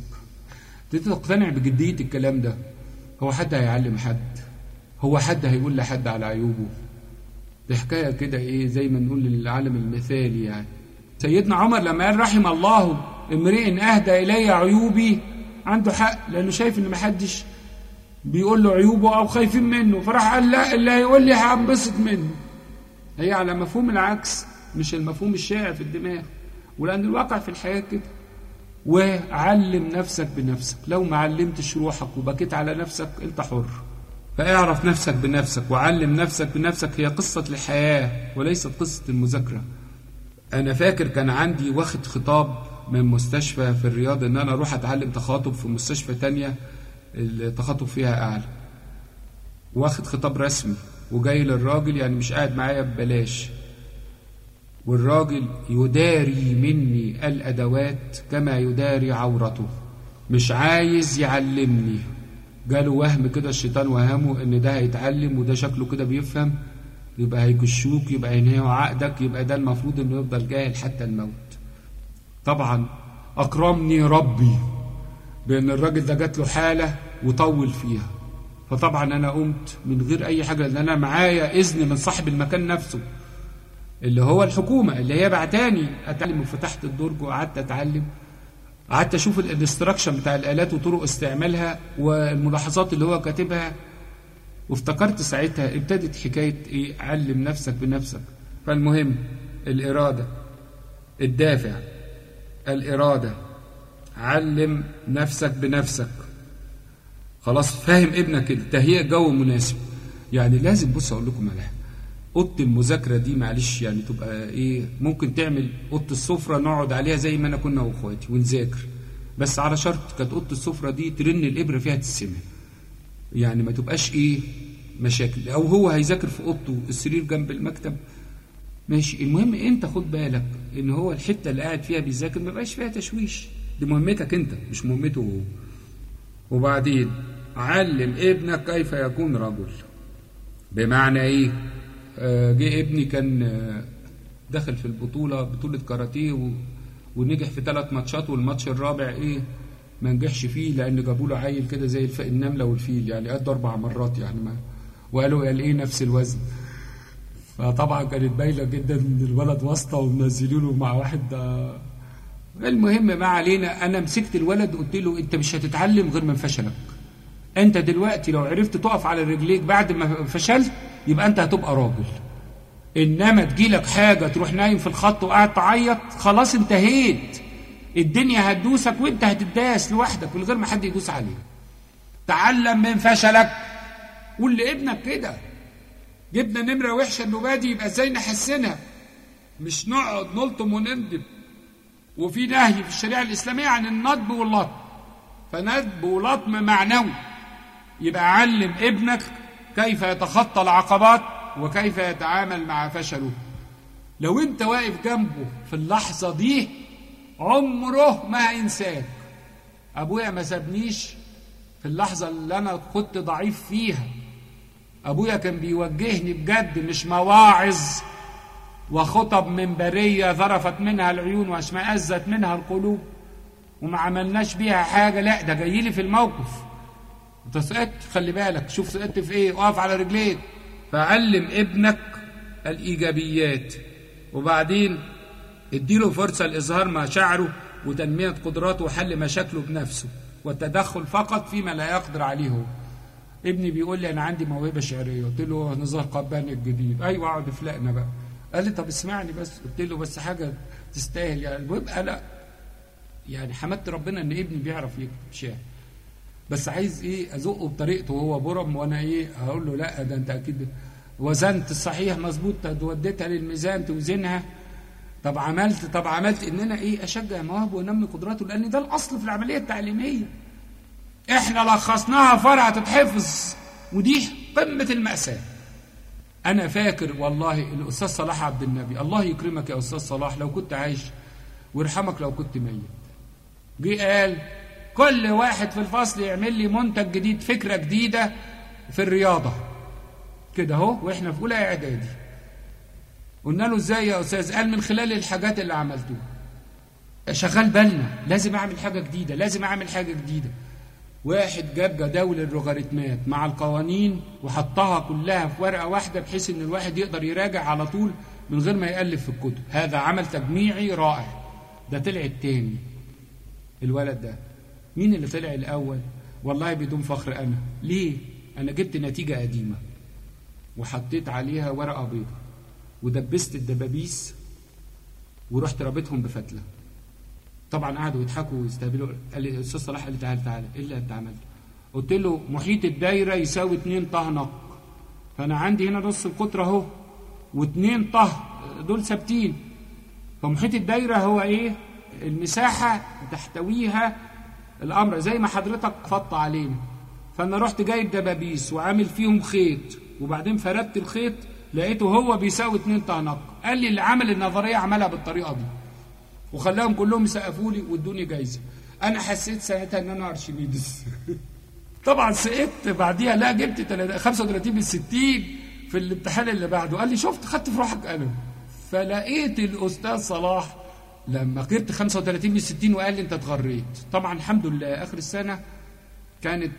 تقتنع بجدية الكلام ده. هو حد هيعلم حد؟ هو حد هيقول لحد على عيوبه؟ دي حكاية كده ايه، زي ما نقول للعالم المثالي. يعني سيدنا عمر لما قال رحم الله امرئ اهدى الي عيوبي، عنده حق، لانه شايف ان محدش بيقول له عيوبه او خايفين منه، فراح قال لا، اللي هيقول لي هنبسط منه. هي على مفهوم العكس، مش المفهوم الشائع في الدماغ، ولأن الواقع في الحياة كده. وعلم نفسك بنفسك. لو ما علمتش روحك وبكيت على نفسك انت حر. فاعرف نفسك بنفسك وعلم نفسك بنفسك هي قصة الحياة وليست قصة المذاكرة. أنا فاكر كان عندي واخد خطاب من مستشفى في الرياض إن أنا أروح أتعلم تخاطب في مستشفى تانية التخاطب فيها أعلى، واخد خطاب رسمي وجاي للراجل، يعني مش قاعد معايا ببلاش، والراجل يداري مني الأدوات كما يداري عورته، مش عايز يعلمني. جاله وهم كده، الشيطان وهمه ان ده هيتعلم وده شكله كده بيفهم، يبقى هيكشوك، يبقى ينهيوا عقدك، يبقى ده المفروض انه يفضل جاهل حتى الموت. طبعا اكرمني ربي بان الراجل ده جات له حالة وطول فيها، فطبعا انا قمت من غير اي حاجة، لان انا معايا اذن من صاحب المكان نفسه اللي هو الحكومة اللي هي بعتاني اتعلم، وفتحت الدرج وقعدت اتعلم، قعدت اشوف الاستراكشن بتاع الالات وطرق استعمالها والملاحظات اللي هو كاتبها، وافتكرت ساعتها ابتدت حكاية ايه، علم نفسك بنفسك. فالمهم الإرادة الدافع، الإرادة، علم نفسك بنفسك. خلاص فاهم ابنك كده، تهيئ جو مناسب. يعني لازم، بص اقول لكم على حاجه، اوضه المذاكره دي معلش يعني تبقى ايه، ممكن تعمل اوضه السفره نقعد عليها زي ما انا كنا واخواتي ونذاكر، بس على شرط كانت اوضه السفره دي ترن الابره فيها تتسمع، يعني ما تبقاش ايه مشاكل. او هو هيذاكر في اوضته، السرير جنب المكتب ماشي، المهم انت خد بالك ان هو الحته اللي قاعد فيها بيذاكر ما يبقاش فيها تشويش، دي مهمتك انت مش مهمته هو. وبعدين علم ابنك كيف يكون رجل. بمعنى ايه؟ جه ابني كان دخل في بطولة كاراتيه ونجح في 3 ماتشات، والماتش الرابع ايه ما نجحش فيه، لان جابوا له عيل كده زي النملة والفيل، يعني قد 4 مرات يعني، ما وقالوا قال ايه نفس الوزن. فطبعا كانت باينه جدا ان الولد واسطه ومنزلين له مع واحد. المهم ما علينا، انا مسكت الولد قلت له انت مش هتتعلم غير من فشلك. انت دلوقتي لو عرفت تقف على رجليك بعد ما فشلت يبقى انت هتبقى راجل، انما تجيلك حاجه تروح نايم في الخط وقاعد تعيط خلاص انتهيت، الدنيا هتدوسك وانت هتداس لوحدك من غير ما حد يدوس عليك. تعلم من فشلك. قول لابنك كده، جبنا نمره وحشه النوبه دي يبقى ازاي نحسنها، مش نقعد نلطم وندب. وفي نهي في الشريعه الاسلاميه عن الندب واللطم، فندب ولطم معنوي. يبقى علم ابنك كيف يتخطى العقبات وكيف يتعامل مع فشله. لو انت واقف جنبه في اللحظه دي عمره ما هينساك. ابويا ما سابنيش في اللحظه اللي انا كنت ضعيف فيها، ابويا كان بيوجهني بجد، مش مواعظ وخطب منبريه ذرفت منها العيون واشمئزت منها القلوب وما عملناش بيها حاجه، لا ده جاي لي في الموقف. انت سقطت، خلي بالك، شوف سقطت في ايه، اقف على رجليك. فعلم ابنك الايجابيات، وبعدين اديله فرصه لاظهار مشاعره وتنميه قدراته وحل مشاكله بنفسه، والتدخل فقط فيما لا يقدر عليه هو. ابني بيقول لي انا عندي موهبه شعريه، قلت له نزار قباني الجديد، ايوه اقعد افلقنا بقى. قال لي طب اسمعني بس، قلت له بس حاجه تستاهل يعني. ويبقى لا يعني حمدت ربنا ان ابني بيعرف يكتب شعر، بس عايز ايه ازقه بطريقته وهو برم، وانا ايه هقول له لا ده انت اكيد وزنت الصحيح مظبوط، وديتها للميزان توزنها، طب عملت ان انا ايه اشجع مواهبه وانمي قدراته، لان ده الاصل في العمليه التعليميه. احنا لخصناها فرع تتحفظ، ودي قمه المأساة. انا فاكر والله الاستاذ صلاح عبد النبي، الله يكرمك يا استاذ صلاح لو كنت عايش ويرحمك لو كنت ميت، جه قال كل واحد في الفصل يعمل لي منتج جديد، فكره جديده في الرياضه كده اهو، واحنا في اولى اعدادي. قلنا له ازاي يا استاذ؟ قال من خلال الحاجات اللي عملتوها. شغال بالنا لازم اعمل حاجه جديده، لازم اعمل حاجه جديده. واحد جاب جداول الرغاريتمات مع القوانين وحطها كلها في ورقه واحده، بحيث ان الواحد يقدر يراجع على طول من غير ما يألف في الكتب. هذا عمل تجميعي رائع. ده طلع التاني الولد ده. مين اللي طلع الاول؟ والله بدون فخر انا. ليه؟ انا جبت نتيجه قديمه وحطيت عليها ورقه بيضاء ودبست الدبابيس ورحت رابطهم بفتله. طبعا قعدوا يضحكوا ويستهبلوا. قال لي الاستاذ صلاح، قال لي تعالى ايه اللي انت عملته؟ قلت له محيط الدايره يساوي 2 طه نق، فانا عندي هنا نص القطر اهو و2 طه دول ثابتين، فمحيط الدايره هو ايه؟ المساحه تحتويها الامر زي ما حضرتك فضت علينا. فانا رحت جايب دبابيس وعامل فيهم خيط، وبعدين فردت الخيط لقيته هو بيساوي 2 طه نق. قال لي اللي عمل النظريه عملها بالطريقه دي، وخلاهم كلهم يسقفوا لي وادوني جايزه. انا حسيت ساعتها ان انا ارشميدس. طبعا سقطت بعديها، لا جبت 35 من 60 في الامتحان اللي بعده. قال لي شفت خدت في روحك قلم. فلقيت الاستاذ صلاح لما جبت 35 من 60 وقال لي انت اتغريت. طبعا الحمد لله اخر السنه كانت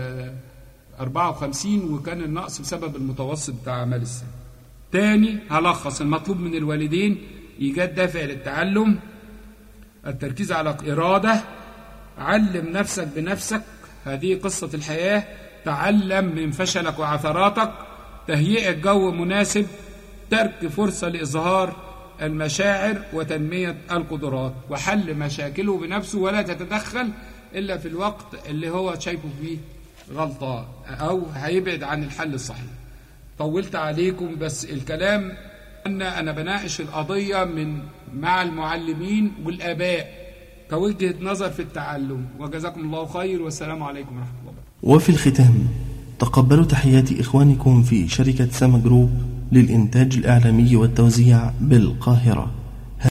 54 وكان النقص بسبب المتوسط بتاع اعمال السنه. تاني هلخص المطلوب من الوالدين: ايجاد دافع للتعلم، التركيز على إرادة، علم نفسك بنفسك، هذه قصة الحياة، تعلم من فشلك وعثراتك، تهيئة جو مناسب، ترك فرصة لإظهار مواهبك، تنمية قدراتك، علم ابنك كيف يكون رجل. الرابع: علم ابنك كيف يتخطى العقبات وكيف يتعامل مع فشله. لو انت واقف جنبه في اللحظة دي عمره ما هينساك. ابويا ما سابنيش في اللحظة دي عمره ما هينساك. طبعا انت واقف المشاعر وتنمية القدرات وحل مشاكله بنفسه، ولا تتدخل إلا في الوقت اللي هو شايفه فيه غلطة أو هيبعد عن الحل الصحيح. طولت عليكم، بس الكلام أنا بناقش القضية مع المعلمين والآباء كوجهة نظر في التعلم، وجزاكم الله خير، والسلام عليكم ورحمة الله. وفي الختام تقبلوا تحيات إخوانكم في شركة سما جروب للإنتاج الإعلامي والتوزيع بالقاهرة.